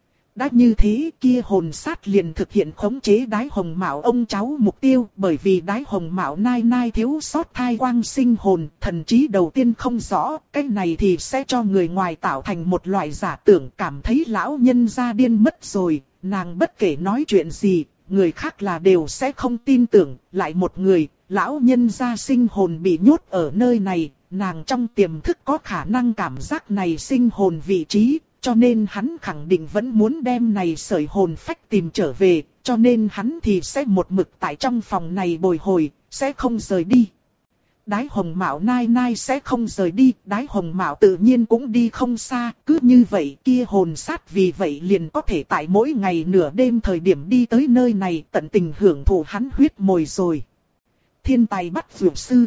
A: Đã như thế kia hồn sát liền thực hiện khống chế Đái Hồng Mạo ông cháu mục tiêu, bởi vì Đái Hồng Mạo nai nai thiếu sót thai quang sinh hồn, thần trí đầu tiên không rõ, cái này thì sẽ cho người ngoài tạo thành một loại giả tưởng cảm thấy lão nhân gia điên mất rồi, nàng bất kể nói chuyện gì, người khác là đều sẽ không tin tưởng, lại một người, lão nhân gia sinh hồn bị nhốt ở nơi này, nàng trong tiềm thức có khả năng cảm giác này sinh hồn vị trí. Cho nên hắn khẳng định vẫn muốn đem này sợi hồn phách tìm trở về, cho nên hắn thì sẽ một mực tại trong phòng này bồi hồi, sẽ không rời đi. Đái Hồng Mạo nai nai sẽ không rời đi, Đái Hồng Mạo tự nhiên cũng đi không xa, cứ như vậy kia hồn sát vì vậy liền có thể tại mỗi ngày nửa đêm thời điểm đi tới nơi này tận tình hưởng thụ hắn huyết mồi rồi. Thiên tài bắt dược sư.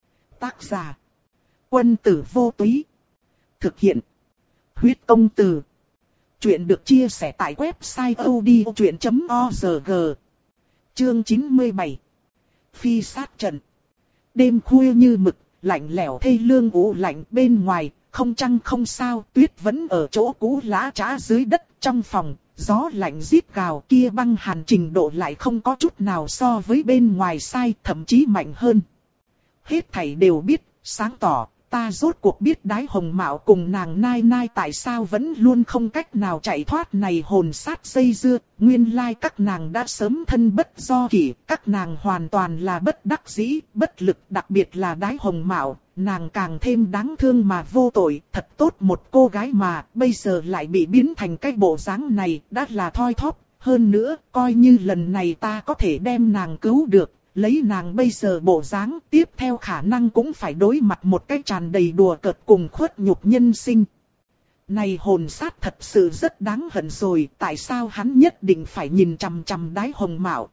A: Tác giả. Quân tử vô túy. Thực hiện. Huyết công từ. Chuyện được chia sẻ tại website odchuyện chấm org. Chương chín mươi bảy. Phi sát trận. Đêm khuya như mực, lạnh lẽo thê lương u lạnh bên ngoài, không trăng không sao, tuyết vẫn ở chỗ cũ lã chã dưới đất trong phòng, gió lạnh rít gào kia băng hàn trình độ lại không có chút nào so với bên ngoài sai, thậm chí mạnh hơn. Hết thảy đều biết, sáng tỏ. Ta rốt cuộc biết Đái Hồng Mạo cùng nàng nai nai tại sao vẫn luôn không cách nào chạy thoát này hồn sát dây dưa, nguyên lai các nàng đã sớm thân bất do kỷ, các nàng hoàn toàn là bất đắc dĩ, bất lực, đặc biệt là Đái Hồng Mạo, nàng càng thêm đáng thương mà vô tội, thật tốt một cô gái mà, bây giờ lại bị biến thành cái bộ dáng này, đã là thoi thóp, hơn nữa, coi như lần này ta có thể đem nàng cứu được. Lấy nàng bây giờ bộ dáng tiếp theo khả năng cũng phải đối mặt một cái tràn đầy đùa cợt cùng khuất nhục nhân sinh. Này hồn sát thật sự rất đáng hận rồi, tại sao hắn nhất định phải nhìn chằm chằm Đái Hồng Mạo.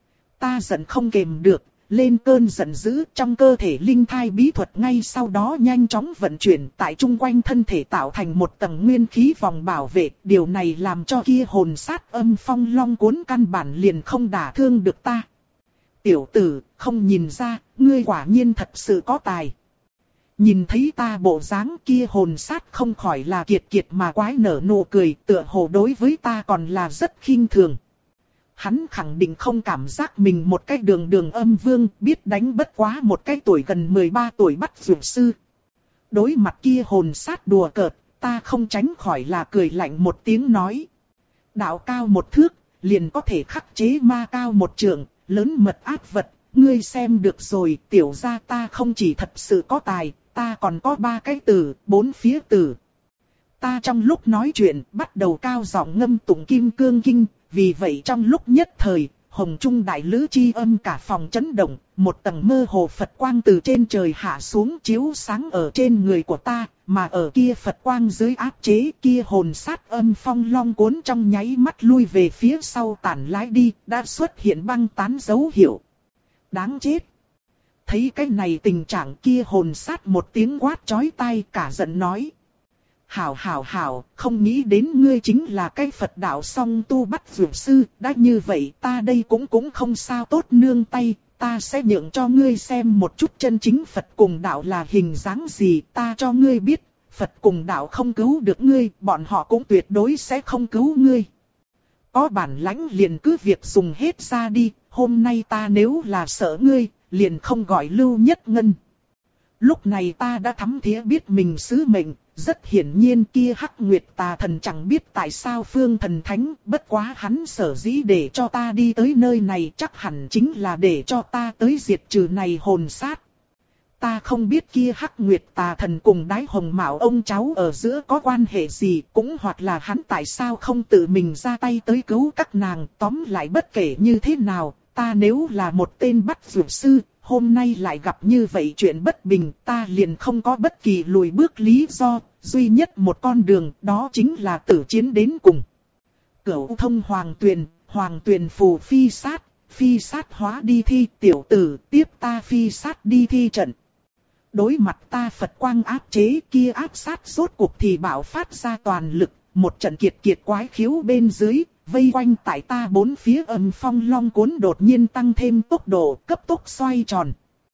A: Ta giận không kềm được, lên cơn giận dữ trong cơ thể linh thai bí thuật ngay sau đó nhanh chóng vận chuyển tại chung quanh thân thể tạo thành một tầng nguyên khí vòng bảo vệ. Điều này làm cho kia hồn sát âm phong long cuốn căn bản liền không đả thương được ta. Tiểu tử, không nhìn ra, ngươi quả nhiên thật sự có tài. Nhìn thấy ta bộ dáng kia hồn sát không khỏi là kiệt kiệt mà quái nở nụ cười, tựa hồ đối với ta còn là rất khinh thường. Hắn khẳng định không cảm giác mình một cái đường đường âm vương, biết đánh bất quá một cái tuổi gần mười ba tuổi bắt dược sư. Đối mặt kia hồn sát đùa cợt, ta không tránh khỏi là cười lạnh một tiếng nói. Đạo cao một thước, liền có thể khắc chế ma cao một trượng. Lớn mật ác vật, ngươi xem được rồi, tiểu gia ta không chỉ thật sự có tài, ta còn có ba cái tử, bốn phía tử. Ta trong lúc nói chuyện, bắt đầu cao giọng ngâm tụng kim cương kinh, vì vậy trong lúc nhất thời, hồng trung đại lữ chi âm cả phòng chấn động, một tầng mơ hồ Phật quang từ trên trời hạ xuống chiếu sáng ở trên người của ta, mà ở kia Phật quang dưới áp chế kia hồn sát âm phong long cuốn trong nháy mắt lui về phía sau tản lái đi, đã xuất hiện băng tán dấu hiệu. Đáng chết! Thấy cái này tình trạng kia hồn sát một tiếng quát chói tai cả giận nói. Hảo hảo hảo, không nghĩ đến ngươi chính là cái Phật đạo song tu bắt dược sư, đã như vậy ta đây cũng cũng không sao tốt nương tay, ta sẽ nhượng cho ngươi xem một chút chân chính Phật cùng đạo là hình dáng gì, ta cho ngươi biết, Phật cùng đạo không cứu được ngươi, bọn họ cũng tuyệt đối sẽ không cứu ngươi. Có bản lãnh liền cứ việc dùng hết ra đi, hôm nay ta nếu là sợ ngươi, liền không gọi Lưu Nhất Ngân. Lúc này ta đã thấm thía biết mình sứ mệnh, rất hiển nhiên kia Hắc Nguyệt Tà Thần chẳng biết tại sao Phương Thần Thánh, bất quá hắn sở dĩ để cho ta đi tới nơi này chắc hẳn chính là để cho ta tới diệt trừ này hồn sát. ta không biết kia Hắc Nguyệt tà thần cùng Đái Hồng Mạo ông cháu ở giữa có quan hệ gì, cũng hoặc là hắn tại sao không tự mình ra tay tới cứu các nàng. Tóm lại bất kể như thế nào, ta nếu là một tên bắt dược sư, hôm nay lại gặp như vậy chuyện bất bình, ta liền không có bất kỳ lùi bước lý do, duy nhất một con đường, đó chính là tử chiến đến cùng. Cửu thông hoàng tuyền, hoàng tuyền phù phi sát, phi sát hóa đi thi, tiểu tử tiếp ta phi sát đi thi trận. Đối mặt ta Phật quang áp chế, kia áp sát rốt cuộc thì bạo phát ra toàn lực, một trận kiệt kiệt quái khiếu bên dưới, vây quanh tại ta bốn phía âm phong long cuốn đột nhiên tăng thêm tốc độ, cấp tốc xoay tròn.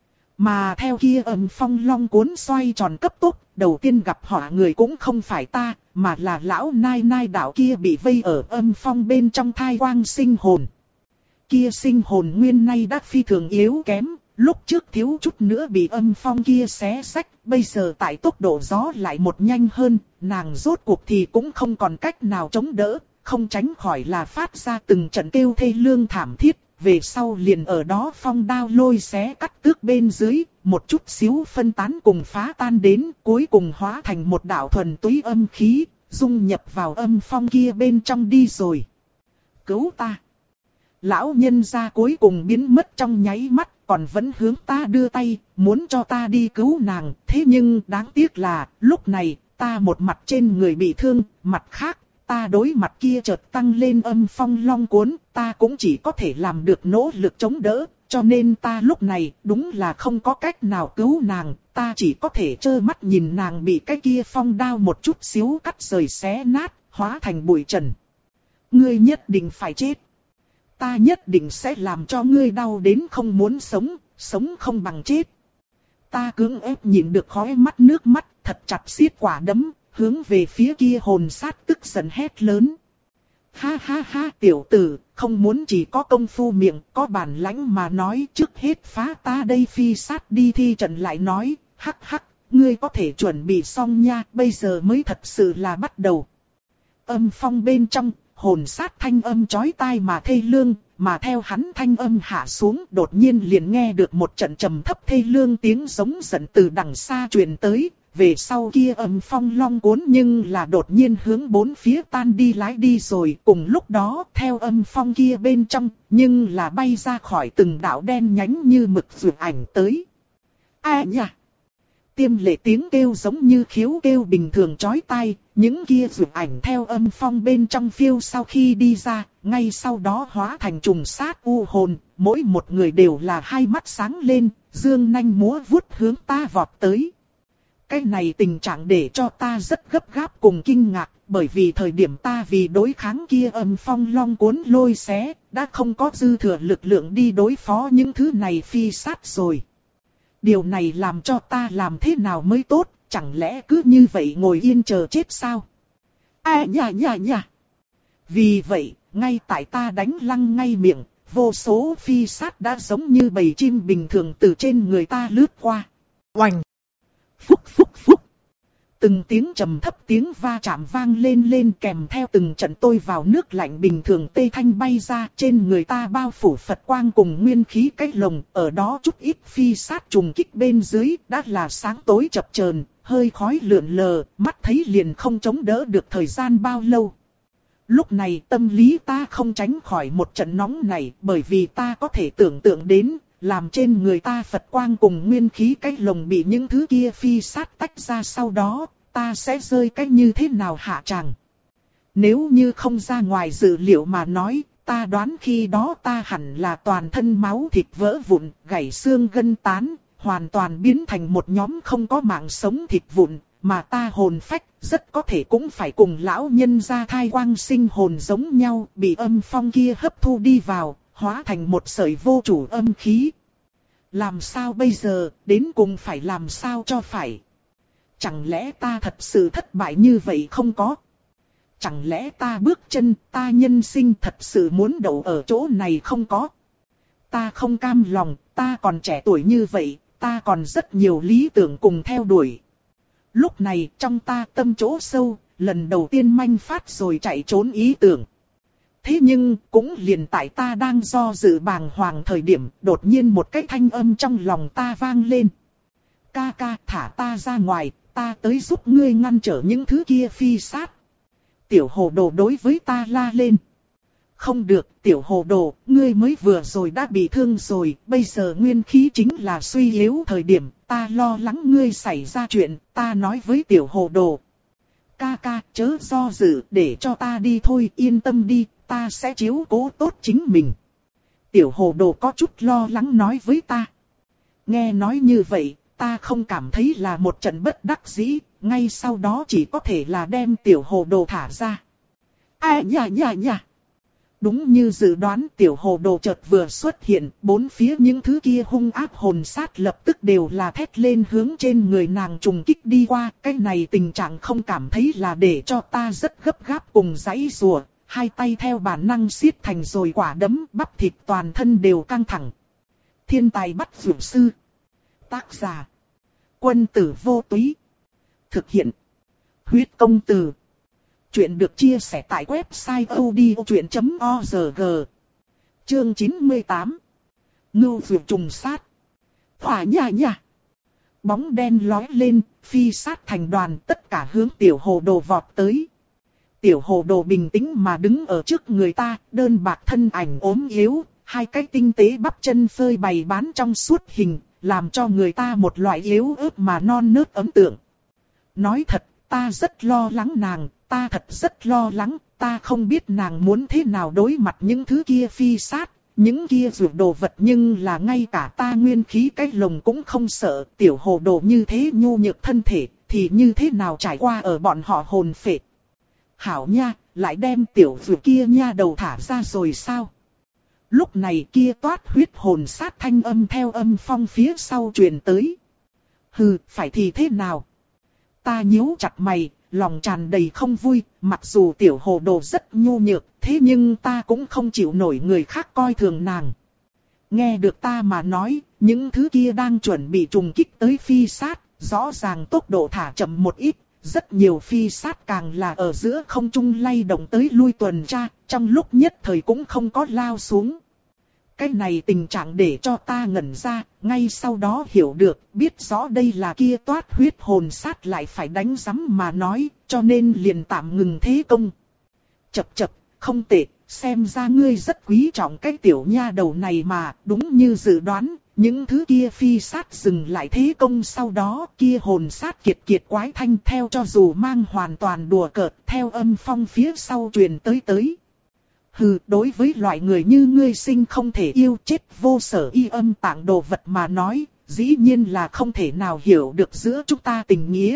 A: Mà theo kia âm phong long cuốn xoay tròn cấp tốc, đầu tiên gặp họa người cũng không phải ta, mà là lão nai nai đạo kia bị vây ở âm phong bên trong thai quang sinh hồn. Kia sinh hồn nguyên nay đã phi thường yếu kém, lúc trước thiếu chút nữa bị âm phong kia xé xách, bây giờ tại tốc độ gió lại một nhanh hơn, nàng rốt cuộc thì cũng không còn cách nào chống đỡ, không tránh khỏi là phát ra từng trận kêu thê lương thảm thiết, về sau liền ở đó phong đao lôi xé cắt tước bên dưới, một chút xíu phân tán cùng phá tan đến, cuối cùng hóa thành một đạo thuần túy âm khí, dung nhập vào âm phong kia bên trong đi rồi. Cứu ta! Lão nhân gia cuối cùng biến mất trong nháy mắt, còn vẫn hướng ta đưa tay, muốn cho ta đi cứu nàng. Thế nhưng đáng tiếc là, lúc này, ta một mặt trên người bị thương, mặt khác, ta đối mặt kia chợt tăng lên âm phong long cuốn, ta cũng chỉ có thể làm được nỗ lực chống đỡ, cho nên ta lúc này đúng là không có cách nào cứu nàng, ta chỉ có thể trơ mắt nhìn nàng bị cái kia phong đao một chút xíu cắt rời xé nát, hóa thành bụi trần. Ngươi nhất định phải chết. Ta nhất định sẽ làm cho ngươi đau đến không muốn sống, sống không bằng chết. Ta cưỡng ép nhịn được khóe mắt nước mắt, thật chặt siết quả đấm, hướng về phía kia hồn sát tức giận hét lớn. Ha ha ha tiểu tử, không muốn chỉ có công phu miệng, có bản lãnh mà nói, trước hết phá ta đây phi sát đi thi trận lại nói, hắc hắc, ngươi có thể chuẩn bị xong nha, bây giờ mới thật sự là bắt đầu. Âm phong bên trong, hồn sát thanh âm chói tai mà thê lương, mà theo hắn thanh âm hạ xuống, đột nhiên liền nghe được một trận trầm thấp thê lương tiếng giống giận từ đằng xa truyền tới. Về sau kia âm phong long cuốn nhưng là đột nhiên hướng bốn phía tan đi lái đi rồi. Cùng lúc đó theo âm phong kia bên trong, nhưng là bay ra khỏi từng đạo đen nhánh như mực vượt ảnh tới. A nha! Tiêm lệ tiếng kêu giống như khiếu kêu bình thường chói tai, những kia vượt ảnh theo âm phong bên trong phiêu sau khi đi ra, ngay sau đó hóa thành trùng sát u hồn, mỗi một người đều là hai mắt sáng lên, dương nanh múa vuốt hướng ta vọt tới. Cái này tình trạng để cho ta rất gấp gáp cùng kinh ngạc, bởi vì thời điểm ta vì đối kháng kia âm phong long cuốn lôi xé, đã không có dư thừa lực lượng đi đối phó những thứ này phi sát rồi. Điều này làm cho ta làm thế nào mới tốt, chẳng lẽ cứ như vậy ngồi yên chờ chết sao? À nha nha nha! Vì vậy, ngay tại ta đánh lăng ngay miệng, vô số phi sát đã giống như bầy chim bình thường từ trên người ta lướt qua. Oành! Phúc phúc phúc! Từng tiếng trầm thấp tiếng va chạm vang lên lên kèm theo từng trận tôi vào nước lạnh bình thường tê thanh bay ra, trên người ta bao phủ Phật quang cùng nguyên khí cái lồng, ở đó chút ít phi sát trùng kích bên dưới, đã là sáng tối chập chờn, hơi khói lượn lờ, mắt thấy liền không chống đỡ được thời gian bao lâu. Lúc này tâm lý ta không tránh khỏi một trận nóng này, bởi vì ta có thể tưởng tượng đến, làm trên người ta Phật quang cùng nguyên khí cái lồng bị những thứ kia phi sát tách ra sau đó, ta sẽ rơi cách như thế nào hạ tràng. Nếu như không ra ngoài dự liệu mà nói, ta đoán khi đó ta hẳn là toàn thân máu thịt vỡ vụn, gãy xương gân tán, hoàn toàn biến thành một nhóm không có mạng sống thịt vụn, mà ta hồn phách rất có thể cũng phải cùng lão nhân gia thai quang sinh hồn giống nhau, bị âm phong kia hấp thu đi vào, hóa thành một sợi vô chủ âm khí. Làm sao bây giờ, đến cùng phải làm sao cho phải? Chẳng lẽ ta thật sự thất bại như vậy không có? Chẳng lẽ ta bước chân, ta nhân sinh thật sự muốn đậu ở chỗ này không có? Ta không cam lòng, ta còn trẻ tuổi như vậy, ta còn rất nhiều lý tưởng cùng theo đuổi. Lúc này trong ta tâm chỗ sâu, lần đầu tiên manh phát rồi chạy trốn ý tưởng. Thế nhưng, cũng liền tại ta đang do dự bàng hoàng thời điểm, đột nhiên một cái thanh âm trong lòng ta vang lên. Ca ca thả ta ra ngoài, ta tới giúp ngươi ngăn trở những thứ kia phi sát. Tiểu hồ đồ đối với ta la lên. Không được, tiểu hồ đồ, ngươi mới vừa rồi đã bị thương rồi, bây giờ nguyên khí chính là suy yếu thời điểm, ta lo lắng ngươi xảy ra chuyện, ta nói với tiểu hồ đồ. Ca ca, chớ do dự, để cho ta đi thôi, yên tâm đi, ta sẽ chiếu cố tốt chính mình. Tiểu hồ đồ có chút lo lắng nói với ta. Nghe nói như vậy, ta không cảm thấy là một trận bất đắc dĩ, ngay sau đó chỉ có thể là đem tiểu hồ đồ thả ra. À nha nha nha. Đúng như dự đoán, tiểu hồ đồ chợt vừa xuất hiện, bốn phía những thứ kia hung ác hồn sát lập tức đều là thét lên hướng trên người nàng trùng kích đi qua. Cái này tình trạng không cảm thấy là để cho ta rất gấp gáp cùng giãy giụa, hai tay theo bản năng siết thành rồi quả đấm, bắp thịt toàn thân đều căng thẳng. Thiên tài bắt dược sư. Tác giả: Quân tử vô túy. Thực hiện: Huyết công từ. Chuyện được chia sẻ tại website odchuyện chấm org. Chương chín mươi tám. Ngưu dược trùng sát. Hỏa nha nha. Bóng đen lói lên, phi sát thành đoàn, tất cả hướng tiểu hồ đồ vọt tới. Tiểu hồ đồ bình tĩnh mà đứng ở trước người ta, đơn bạc thân ảnh ốm yếu, hai cái tinh tế bắp chân phơi bày bán trong suốt hình, làm cho người ta một loại yếu ớt mà non nớt ấn tượng. Nói thật, ta rất lo lắng nàng, ta thật rất lo lắng, ta không biết nàng muốn thế nào đối mặt những thứ kia phi sát, những kia dược đồ vật, nhưng là ngay cả ta nguyên khí cái lồng cũng không sợ. Tiểu hồ đồ như thế nhu nhược thân thể, thì như thế nào trải qua ở bọn họ hồn phệ. Hảo nha, lại đem tiểu dược kia nha đầu thả ra rồi sao? Lúc này kia toát huyết hồn sát thanh âm theo âm phong phía sau truyền tới. Hừ, phải thì thế nào? Ta nhíu chặt mày, lòng tràn đầy không vui, mặc dù tiểu hồ đồ rất nhu nhược, thế nhưng ta cũng không chịu nổi người khác coi thường nàng. Nghe được ta mà nói, những thứ kia đang chuẩn bị trùng kích tới phi sát, rõ ràng tốc độ thả chậm một ít, rất nhiều phi sát càng là ở giữa không trung lay động tới lui tuần tra, trong lúc nhất thời cũng không có lao xuống. Cái này tình trạng để cho ta ngẩn ra, ngay sau đó hiểu được, biết rõ đây là kia toát huyết hồn sát lại phải đánh rắm mà nói, cho nên liền tạm ngừng thế công. Chập chập, không tệ, xem ra ngươi rất quý trọng cái tiểu nha đầu này mà, đúng như dự đoán, những thứ kia phi sát dừng lại thế công, sau đó kia hồn sát kiệt kiệt quái thanh theo cho dù mang hoàn toàn đùa cợt, theo âm phong phía sau truyền tới tới. Hừ, đối với loại người như ngươi sinh không thể yêu chết vô sở y âm tạng đồ vật mà nói, dĩ nhiên là không thể nào hiểu được giữa chúng ta tình nghĩa.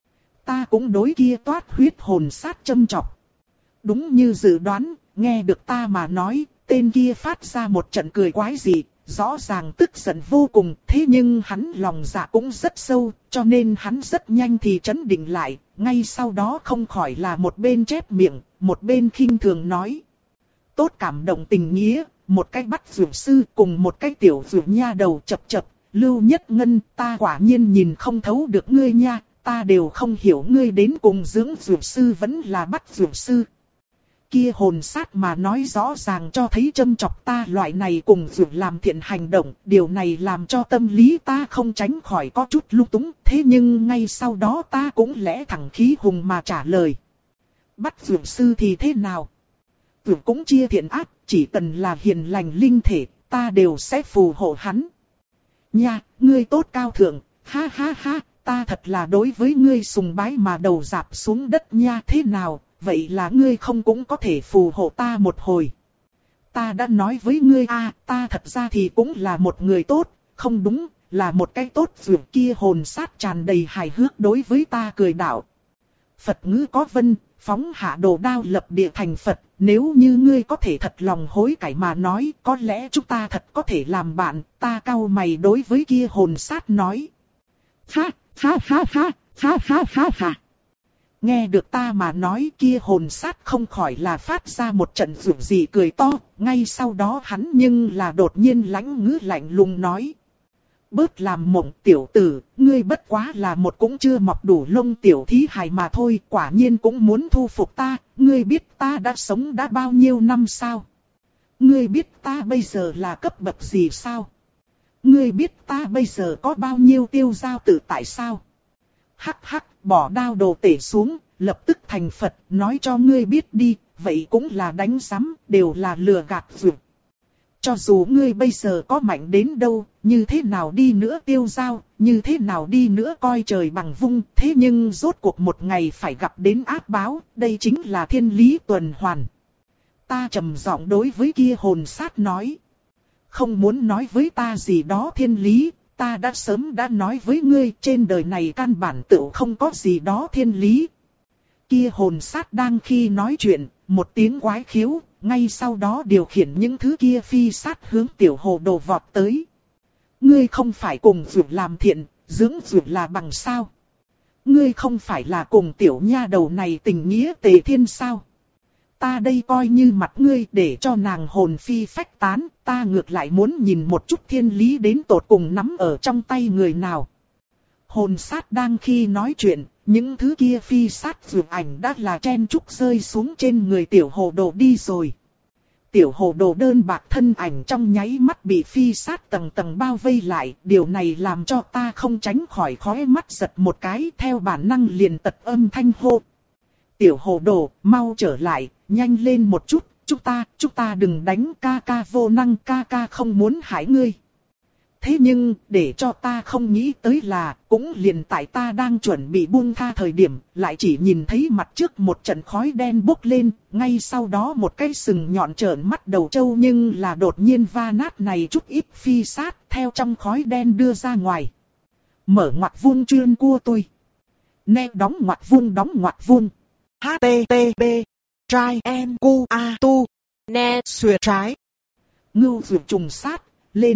A: Ta cũng đối kia toát huyết hồn sát châm chọc. Đúng như dự đoán, nghe được ta mà nói, tên kia phát ra một trận cười quái dị, rõ ràng tức giận vô cùng, thế nhưng hắn lòng dạ cũng rất sâu, cho nên hắn rất nhanh thì trấn định lại, ngay sau đó không khỏi là một bên chép miệng, một bên khinh thường nói. Tốt cảm động tình nghĩa, một cái bắt dược sư cùng một cái tiểu dược nha đầu chập chập, Lưu Nhất Ngân, ta quả nhiên nhìn không thấu được ngươi nha, ta đều không hiểu ngươi đến cùng dưỡng dược sư vẫn là bắt dược sư. Kia hồn sát mà nói rõ ràng cho thấy châm chọc ta loại này cùng dược làm thiện hành động, điều này làm cho tâm lý ta không tránh khỏi có chút lung túng, thế nhưng ngay sau đó ta cũng lẽ thẳng khí hùng mà trả lời. Bắt dược sư thì thế nào? Dược cũng chia thiện ác, chỉ cần là hiền lành linh thể, ta đều sẽ phù hộ hắn. Nha, ngươi tốt cao thượng, ha ha ha, ta thật là đối với ngươi sùng bái mà đầu dạp xuống đất nha. Thế nào, vậy là ngươi không cũng có thể phù hộ ta một hồi. Ta đã nói với ngươi a, à, ta thật ra thì cũng là một người tốt, không đúng, là một cái tốt. Dược kia hồn sát tràn đầy hài hước đối với ta cười đạo. Phật ngữ có vân, phóng hạ đồ đao lập địa thành Phật, nếu như ngươi có thể thật lòng hối cải mà nói, có lẽ chúng ta thật có thể làm bạn. Ta cau mày đối với kia hồn sát nói. Ha, ha ha ha, ha ha ha ha. Nghe được ta mà nói, kia hồn sát không khỏi là phát ra một trận rủi dị cười to, ngay sau đó hắn nhưng là đột nhiên lãnh ngữ lạnh lùng nói. Bớt làm mộng tiểu tử, ngươi bất quá là một cũng chưa mọc đủ lông tiểu thí hài mà thôi, quả nhiên cũng muốn thu phục ta, ngươi biết ta đã sống đã bao nhiêu năm sao? Ngươi biết ta bây giờ là cấp bậc gì sao? Ngươi biết ta bây giờ có bao nhiêu tiêu dao tự tại sao? Hắc hắc, bỏ đao đồ tể xuống, lập tức thành Phật, nói cho ngươi biết đi, vậy cũng là đánh giám, đều là lừa gạt dược. Cho dù ngươi bây giờ có mạnh đến đâu, như thế nào đi nữa tiêu dao, như thế nào đi nữa coi trời bằng vung, thế nhưng rốt cuộc một ngày phải gặp đến ác báo, đây chính là thiên lý tuần hoàn. Ta trầm giọng đối với kia hồn sát nói. Không muốn nói với ta gì đó thiên lý, ta đã sớm đã nói với ngươi, trên đời này căn bản tựu không có gì đó thiên lý. Kia hồn sát đang khi nói chuyện, một tiếng quái khiếu, ngay sau đó điều khiển những thứ kia phi sát hướng tiểu hồ đồ vọt tới. Ngươi không phải cùng dược làm thiện, dưỡng dược là bằng sao? Ngươi không phải là cùng tiểu nha đầu này tình nghĩa tề thiên sao? Ta đây coi như mặt ngươi để cho nàng hồn phi phách tán, ta ngược lại muốn nhìn một chút thiên lý đến tột cùng nắm ở trong tay người nào. Hồn sát đang khi nói chuyện, những thứ kia phi sát dược ảnh đã là chen trúc rơi xuống trên người tiểu hồ đồ đi rồi. Tiểu hồ đồ đơn bạc thân ảnh trong nháy mắt bị phi sát tầng tầng bao vây lại, điều này làm cho ta không tránh khỏi khóe mắt giật một cái, theo bản năng liền tật âm thanh hô. Tiểu hồ đồ, mau trở lại, nhanh lên một chút, chúng ta, chúng ta đừng đánh, ca ca vô năng, ca ca không muốn hại ngươi. Thế nhưng, để cho ta không nghĩ tới là, cũng liền tại ta đang chuẩn bị buông tha thời điểm, lại chỉ nhìn thấy mặt trước một trận khói đen bốc lên, ngay sau đó một cái sừng nhọn trợn mắt đầu trâu nhưng là đột nhiên va nát này chút ít phi sát, theo trong khói đen đưa ra ngoài. Mở ngoặc vuông chuyên cua tôi. Nè đóng ngoặc vuông đóng ngoặc vuông.
B: H T T P Trai en cu a tu ne xuyệt trái.
A: Ngưu dược trùng sát, lên.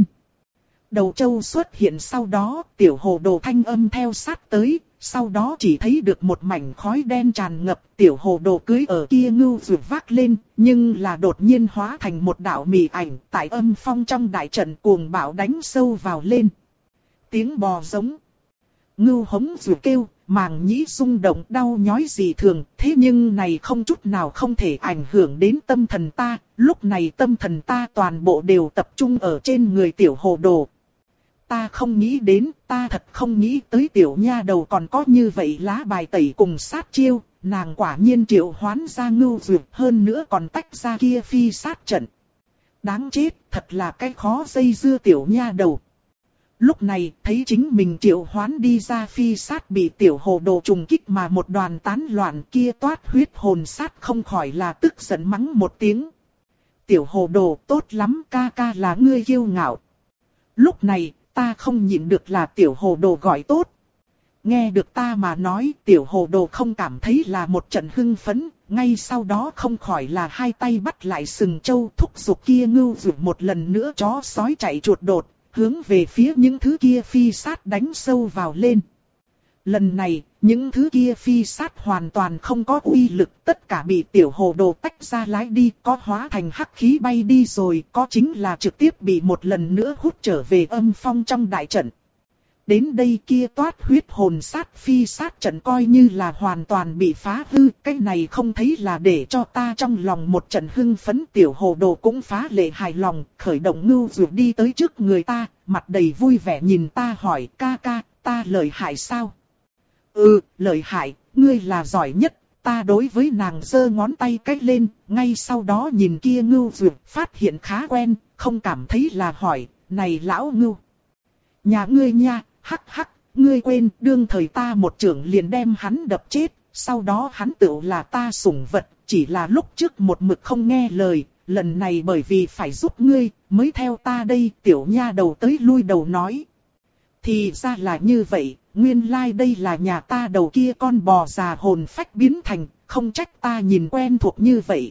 A: Đầu trâu xuất hiện sau đó, tiểu hồ đồ thanh âm theo sát tới, sau đó chỉ thấy được một mảnh khói đen tràn ngập, tiểu hồ đồ cưới ở kia ngưu dược vác lên, nhưng là đột nhiên hóa thành một đạo mị ảnh, tại âm phong trong đại trận cuồng bạo đánh sâu vào lên. Tiếng bò giống. Ngưu hống dược kêu, màng nhĩ rung động đau nhói dị thường, thế nhưng này không chút nào không thể ảnh hưởng đến tâm thần ta, lúc này tâm thần ta toàn bộ đều tập trung ở trên người tiểu hồ đồ. Ta không nghĩ đến, ta thật không nghĩ tới tiểu nha đầu còn có như vậy lá bài tẩy cùng sát chiêu, nàng quả nhiên triệu hoán ra ngưu dược hơn nữa còn tách ra kia phi sát trận. Đáng chết, thật là cái khó dây dưa tiểu nha đầu. Lúc này, thấy chính mình triệu hoán đi ra phi sát bị tiểu hồ đồ trùng kích mà một đoàn tán loạn kia toát huyết hồn sát không khỏi là tức giận mắng một tiếng. Tiểu hồ đồ tốt lắm, ca ca là ngươi kiêu ngạo. Lúc này, ta không nhịn được là tiểu hồ đồ gọi tốt. Nghe được ta mà nói, tiểu hồ đồ không cảm thấy là một trận hưng phấn, ngay sau đó không khỏi là hai tay bắt lại sừng trâu thúc giục kia ngưu dược một lần nữa chó sói chạy chuột đột, hướng về phía những thứ kia phi sát đánh sâu vào lên. Lần này, những thứ kia phi sát hoàn toàn không có uy lực, tất cả bị tiểu hồ đồ tách ra lái đi, có hóa thành hắc khí bay đi rồi, có chính là trực tiếp bị một lần nữa hút trở về âm phong trong đại trận. Đến đây kia toát huyết hồn sát phi sát trận coi như là hoàn toàn bị phá hư, cái này không thấy là để cho ta trong lòng một trận hưng phấn. Tiểu hồ đồ cũng phá lệ hài lòng, khởi động ngưu dược đi tới trước người ta, mặt đầy vui vẻ nhìn ta hỏi ca ca, ta lợi hại sao? Ừ, lợi hại, ngươi là giỏi nhất. Ta đối với nàng giơ ngón tay cách lên, ngay sau đó nhìn kia ngưu dược phát hiện khá quen, không cảm thấy là hỏi, này lão ngưu. Nhà ngươi nha, hắc hắc, ngươi quên, đương thời ta một trưởng liền đem hắn đập chết, sau đó hắn tự là ta sủng vật, chỉ là lúc trước một mực không nghe lời, lần này bởi vì phải giúp ngươi, mới theo ta đây, tiểu nha đầu tới lui đầu nói. Thì ra là như vậy, nguyên lai like đây là nhà ta đầu kia con bò già hồn phách biến thành, không trách ta nhìn quen thuộc như vậy.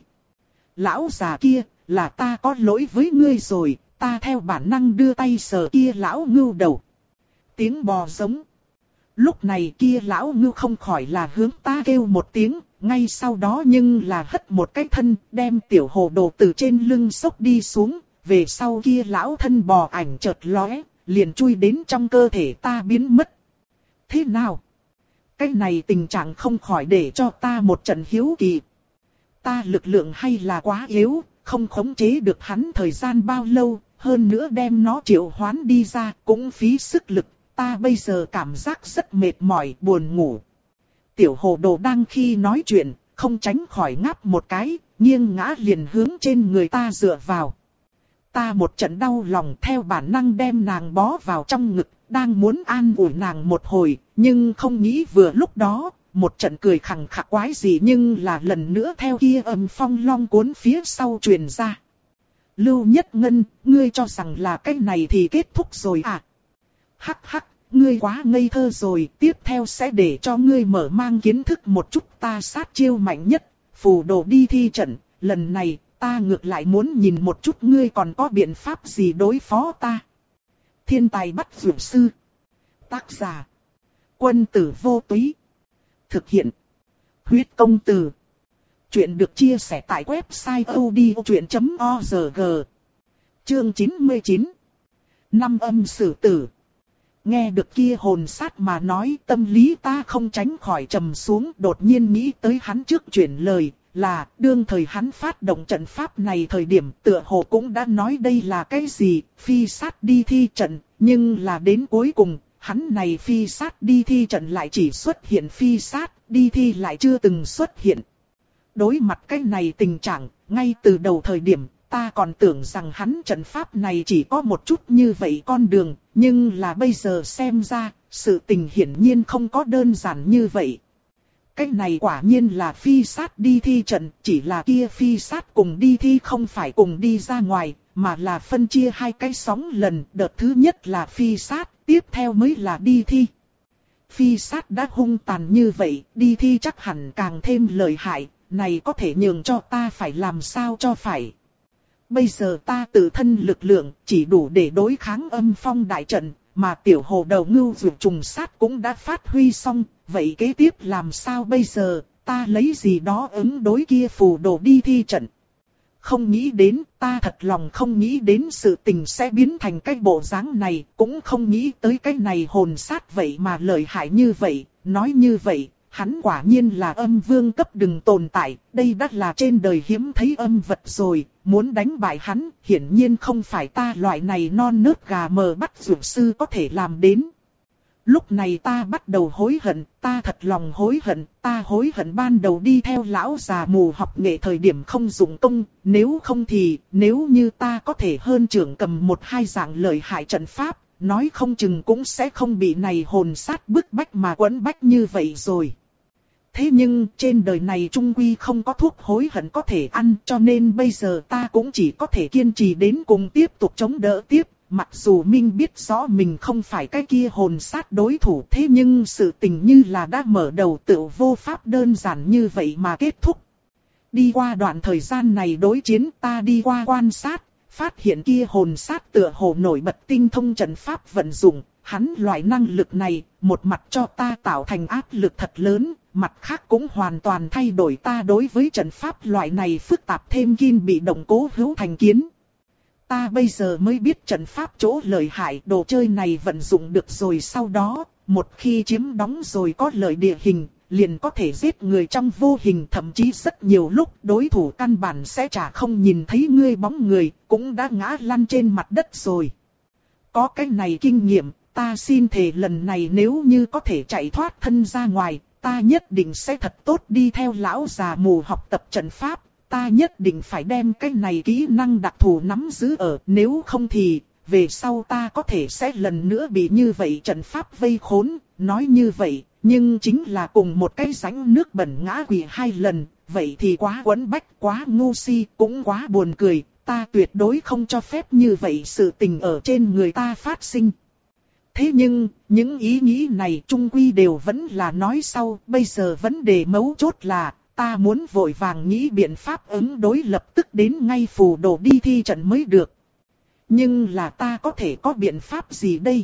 A: Lão già kia, là ta có lỗi với ngươi rồi, ta theo bản năng đưa tay sờ kia lão ngưu đầu. Tiếng bò giống. Lúc này kia lão ngưu không khỏi là hướng ta kêu một tiếng, ngay sau đó nhưng là hất một cái thân, đem tiểu hồ đồ từ trên lưng xốc đi xuống, về sau kia lão thân bò ảnh chợt lóe, liền chui đến trong cơ thể ta biến mất. Thế nào? Cái này tình trạng không khỏi để cho ta một trận hiếu kỳ. Ta lực lượng hay là quá yếu, không khống chế được hắn thời gian bao lâu, hơn nữa đem nó triệu hoán đi ra cũng phí sức lực, ta bây giờ cảm giác rất mệt mỏi, buồn ngủ. Tiểu hồ đồ đang khi nói chuyện, không tránh khỏi ngáp một cái, nghiêng ngã liền hướng trên người ta dựa vào. Ta một trận đau lòng theo bản năng đem nàng bó vào trong ngực, đang muốn an ủi nàng một hồi, nhưng không nghĩ vừa lúc đó, một trận cười khằng khặc quái gì nhưng là lần nữa theo kia âm phong long cuốn phía sau truyền ra. Lưu Nhất Ngân, ngươi cho rằng là cái này thì kết thúc rồi à? Hắc hắc, ngươi quá ngây thơ rồi, tiếp theo sẽ để cho ngươi mở mang kiến thức một chút ta sát chiêu mạnh nhất, phù đồ đi thi trận, lần này ta ngược lại muốn nhìn một chút ngươi còn có biện pháp gì đối phó ta. Thiên tài bắt dược sư. Tác giả. Quân tử vô túy. Thực hiện. Huyết công từ. Chuyện được chia sẻ tại website odchuyện chấm org. Chương chín mươi chín. Năm âm sử tử. Nghe được kia hồn sát mà nói, tâm lý ta không tránh khỏi trầm xuống, đột nhiên nghĩ tới hắn trước chuyển lời, là đương thời hắn phát động trận pháp này thời điểm tựa hồ cũng đã nói đây là cái gì, phi sát đi thi trận, nhưng là đến cuối cùng, hắn này phi sát đi thi trận lại chỉ xuất hiện phi sát, đi thi lại chưa từng xuất hiện. Đối mặt cái này tình trạng, ngay từ đầu thời điểm, ta còn tưởng rằng hắn trận pháp này chỉ có một chút như vậy con đường, nhưng là bây giờ xem ra, sự tình hiển nhiên không có đơn giản như vậy. Cái này quả nhiên là phi sát đi thi trận, chỉ là kia phi sát cùng đi thi không phải cùng đi ra ngoài, mà là phân chia hai cái sóng lần, đợt thứ nhất là phi sát, tiếp theo mới là đi thi. Phi sát đã hung tàn như vậy, đi thi chắc hẳn càng thêm lợi hại, này có thể nhường cho ta phải làm sao cho phải. Bây giờ ta tự thân lực lượng chỉ đủ để đối kháng âm phong đại trận, mà tiểu hồ đầu ngưu dược trùng sát cũng đã phát huy xong, vậy kế tiếp làm sao bây giờ, ta lấy gì đó ứng đối kia phù đồ đi thi trận. Không nghĩ đến, ta thật lòng không nghĩ đến sự tình sẽ biến thành cái bộ dáng này, cũng không nghĩ tới cái này hồn sát vậy mà lợi hại như vậy, nói như vậy. Hắn quả nhiên là âm vương cấp đừng tồn tại, đây đã là trên đời hiếm thấy âm vật rồi, muốn đánh bại hắn, hiển nhiên không phải ta loại này non nớt gà mờ bắt dược sư có thể làm đến. Lúc này ta bắt đầu hối hận, ta thật lòng hối hận, ta hối hận ban đầu đi theo lão già mù học nghệ thời điểm không dụng công, nếu không thì, nếu như ta có thể hơn trưởng cầm một hai dạng lợi hại trận pháp, nói không chừng cũng sẽ không bị này hồn sát bức bách mà quấn bách như vậy rồi. Thế nhưng trên đời này trung quy không có thuốc hối hận có thể ăn, cho nên bây giờ ta cũng chỉ có thể kiên trì đến cùng tiếp tục chống đỡ tiếp. Mặc dù Minh biết rõ mình không phải cái kia hồn sát đối thủ, thế nhưng sự tình như là đã mở đầu tựu vô pháp đơn giản như vậy mà kết thúc. Đi qua đoạn thời gian này đối chiến, ta đi qua quan sát, phát hiện kia hồn sát tựa hồ nổi bật tinh thông trận pháp vận dụng. Hắn loại năng lực này, một mặt cho ta tạo thành áp lực thật lớn, mặt khác cũng hoàn toàn thay đổi ta đối với trận pháp loại này phức tạp thêm kim bị động cố hữu thành kiến. Ta bây giờ mới biết trận pháp chỗ lợi hại, đồ chơi này vận dụng được rồi, sau đó, một khi chiếm đóng rồi có lợi địa hình, liền có thể giết người trong vô hình, thậm chí rất nhiều lúc đối thủ căn bản sẽ chả không nhìn thấy ngươi bóng người, cũng đã ngã lăn trên mặt đất rồi. Có cái này kinh nghiệm, ta xin thề lần này nếu như có thể chạy thoát thân ra ngoài, ta nhất định sẽ thật tốt đi theo lão già mù học tập trận pháp, ta nhất định phải đem cái này kỹ năng đặc thù nắm giữ ở, nếu không thì, về sau ta có thể sẽ lần nữa bị như vậy trận pháp vây khốn, nói như vậy, nhưng chính là cùng một cái rãnh nước bẩn ngã quỵ hai lần, vậy thì quá quấn bách, quá ngu si, cũng quá buồn cười, ta tuyệt đối không cho phép như vậy sự tình ở trên người ta phát sinh. Thế nhưng, những ý nghĩ này chung quy đều vẫn là nói sau, bây giờ vấn đề mấu chốt là, ta muốn vội vàng nghĩ biện pháp ứng đối lập tức đến ngay phù đồ đi thi trận mới được. Nhưng là ta có thể có biện pháp gì đây?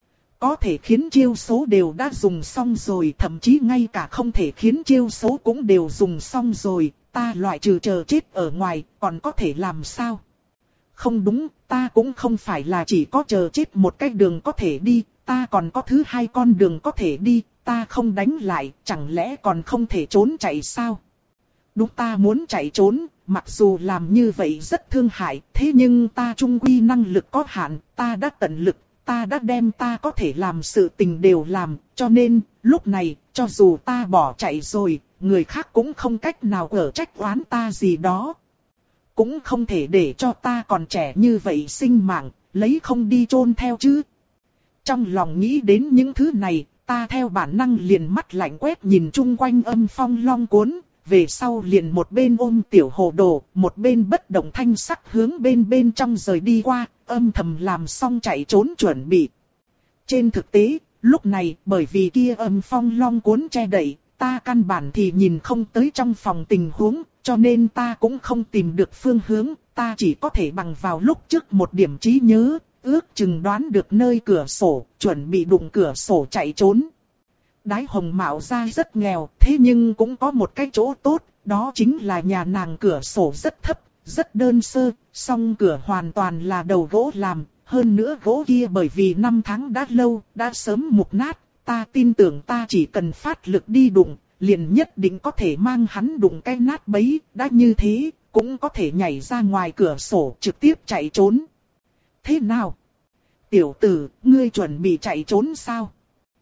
A: Có thể khiến chiêu số đều đã dùng xong rồi, thậm chí ngay cả không thể khiến chiêu số cũng đều dùng xong rồi, ta loại trừ chờ chết ở ngoài, còn có thể làm sao? Không đúng, ta cũng không phải là chỉ có chờ chết một cái đường có thể đi, ta còn có thứ hai con đường có thể đi, ta không đánh lại, chẳng lẽ còn không thể trốn chạy sao? Đúng, ta muốn chạy trốn, mặc dù làm như vậy rất thương hại, thế nhưng ta chung quy năng lực có hạn, ta đã tận lực, ta đã đem ta có thể làm sự tình đều làm, cho nên, lúc này, cho dù ta bỏ chạy rồi, người khác cũng không cách nào ở trách oán ta gì đó. Cũng không thể để cho ta còn trẻ như vậy sinh mạng, lấy không đi chôn theo chứ. Trong lòng nghĩ đến những thứ này, ta theo bản năng liền mắt lạnh quét nhìn chung quanh Âm Phong Long cuốn, về sau liền một bên ôm Tiểu Hồ Đồ, một bên bất động thanh sắc hướng bên bên trong rời đi qua, âm thầm làm xong chạy trốn chuẩn bị. Trên thực tế, lúc này bởi vì kia Âm Phong Long cuốn che đậy, ta căn bản thì nhìn không tới trong phòng tình huống, cho nên ta cũng không tìm được phương hướng, ta chỉ có thể bằng vào lúc trước một điểm trí nhớ, ước chừng đoán được nơi cửa sổ, chuẩn bị đụng cửa sổ chạy trốn. Đái Hồng Mạo ra rất nghèo, thế nhưng cũng có một cái chỗ tốt, đó chính là nhà nàng cửa sổ rất thấp, rất đơn sơ, song cửa hoàn toàn là đầu gỗ làm, hơn nữa gỗ kia bởi vì năm tháng đã lâu, đã sớm mục nát, ta tin tưởng ta chỉ cần phát lực đi đụng, liền nhất định có thể mang hắn đụng cái nát bấy, đã như thế, cũng có thể nhảy ra ngoài cửa sổ trực tiếp chạy trốn. Thế nào? Tiểu tử, ngươi chuẩn bị chạy trốn sao?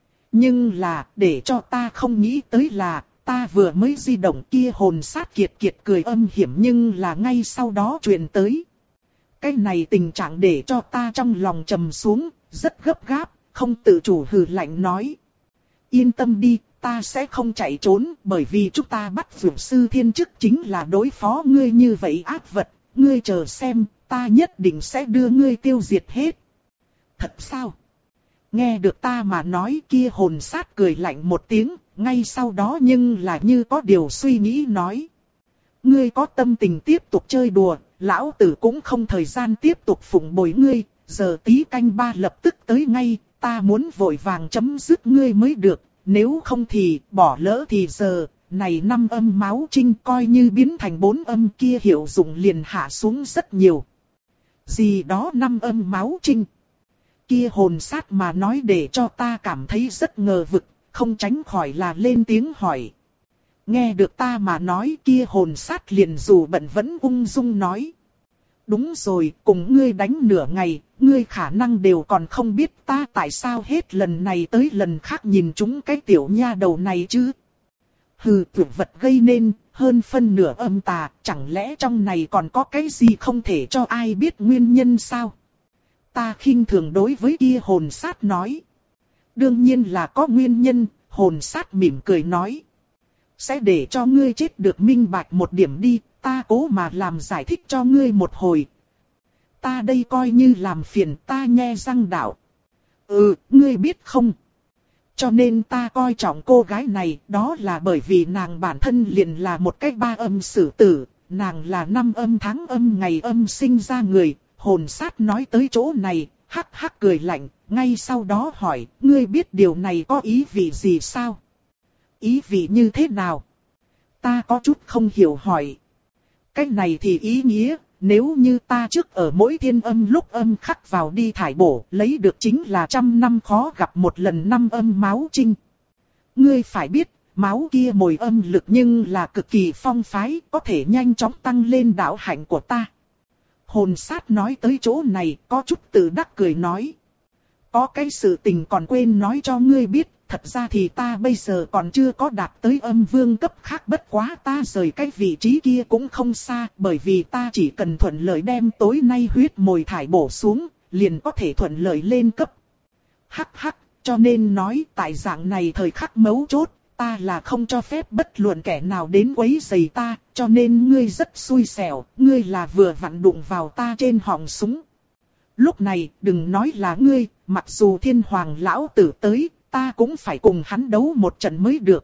A: Nhưng là, để cho ta không nghĩ tới là, ta vừa mới di động kia hồn sát kiệt kiệt cười âm hiểm nhưng là ngay sau đó truyền tới. Cái này tình trạng để cho ta trong lòng trầm xuống, rất gấp gáp, không tự chủ hừ lạnh nói. Yên tâm đi, ta sẽ không chạy trốn, bởi vì chúng ta bắt Vượt Sư Thiên chức chính là đối phó ngươi như vậy ác vật, ngươi chờ xem, ta nhất định sẽ đưa ngươi tiêu diệt hết. Thật sao? Nghe được ta mà nói kia hồn sát cười lạnh một tiếng, ngay sau đó nhưng là như có điều suy nghĩ nói. Ngươi có tâm tình tiếp tục chơi đùa, lão tử cũng không thời gian tiếp tục phụng bồi ngươi, giờ tí canh ba lập tức tới ngay, ta muốn vội vàng chấm dứt ngươi mới được, nếu không thì bỏ lỡ thì giờ, này năm âm máu trinh coi như biến thành bốn âm kia hiệu dụng liền hạ xuống rất nhiều. Gì đó năm âm máu trinh? Kia hồn sát mà nói để cho ta cảm thấy rất ngờ vực, không tránh khỏi là lên tiếng hỏi. Nghe được ta mà nói kia hồn sát liền dù bận vẫn ung dung nói. Đúng rồi, cùng ngươi đánh nửa ngày, ngươi khả năng đều còn không biết ta tại sao hết lần này tới lần khác nhìn chúng cái tiểu nha đầu này chứ. Hừ, tuyệt vật gây nên, hơn phân nửa âm tà, chẳng lẽ trong này còn có cái gì không thể cho ai biết nguyên nhân sao? Ta khinh thường đối với kia hồn sát nói. Đương nhiên là có nguyên nhân, hồn sát mỉm cười nói. Sẽ để cho ngươi chết được minh bạch một điểm đi, ta cố mà làm giải thích cho ngươi một hồi. Ta đây coi như làm phiền ta nhe răng đạo. Ừ, ngươi biết không? Cho nên ta coi trọng cô gái này, đó là bởi vì nàng bản thân liền là một cái ba âm sử tử, nàng là năm âm tháng âm ngày âm sinh ra người. Hồn sát nói tới chỗ này, hắc hắc cười lạnh, ngay sau đó hỏi, ngươi biết điều này có ý vị gì sao? Ý vị như thế nào? Ta có chút không hiểu hỏi. Cái này thì ý nghĩa, nếu như ta trước ở mỗi thiên âm lúc âm khắc vào đi thải bổ, lấy được chính là trăm năm khó gặp một lần năm âm máu trinh. Ngươi phải biết, máu kia mồi âm lực nhưng là cực kỳ phong phái, có thể nhanh chóng tăng lên đạo hạnh của ta. Hồn sát nói tới chỗ này, có chút tự đắc cười nói. Có cái sự tình còn quên nói cho ngươi biết, thật ra thì ta bây giờ còn chưa có đạt tới âm vương cấp khác, bất quá ta rời cái vị trí kia cũng không xa, bởi vì ta chỉ cần thuận lợi đem tối nay huyết mồi thải bổ xuống, liền có thể thuận lợi lên cấp. Hắc hắc, cho nên nói tại dạng này thời khắc mấu chốt, ta là không cho phép bất luận kẻ nào đến quấy rầy ta, cho nên ngươi rất xui xẻo, ngươi là vừa vặn đụng vào ta trên họng súng. Lúc này, đừng nói là ngươi, mặc dù thiên hoàng lão tử tới, ta cũng phải cùng hắn đấu một trận mới được.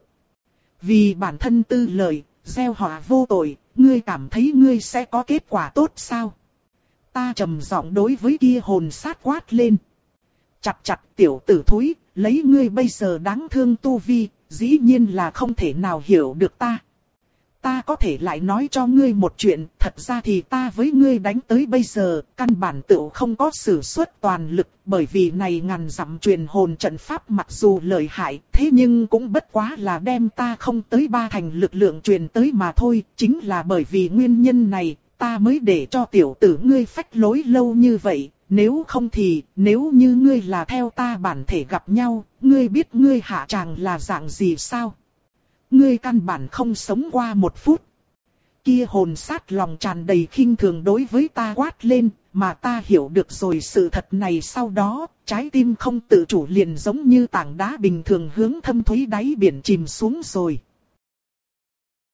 A: Vì bản thân tư lợi, gieo họa vô tội, ngươi cảm thấy ngươi sẽ có kết quả tốt sao? Ta trầm giọng đối với kia hồn sát quát lên. Chặt chặt tiểu tử thúi, lấy ngươi bây giờ đáng thương tu vi, dĩ nhiên là không thể nào hiểu được ta. ta có thể lại nói cho ngươi một chuyện, thật ra thì ta với ngươi đánh tới bây giờ, căn bản tựu không có sử xuất toàn lực, bởi vì này ngàn dặm truyền hồn trận pháp mặc dù lợi hại, thế nhưng cũng bất quá là đem ta không tới ba thành lực lượng truyền tới mà thôi, chính là bởi vì nguyên nhân này, ta mới để cho tiểu tử ngươi phách lối lâu như vậy. Nếu không thì, nếu như ngươi là theo ta bản thể gặp nhau, ngươi biết ngươi hạ tràng là dạng gì sao? Ngươi căn bản không sống qua một phút. Kia hồn sát lòng tràn đầy khinh thường đối với ta quát lên, mà ta hiểu được rồi sự thật này sau đó, trái tim không tự chủ liền giống như tảng đá bình thường hướng thâm thúy đáy biển chìm xuống rồi.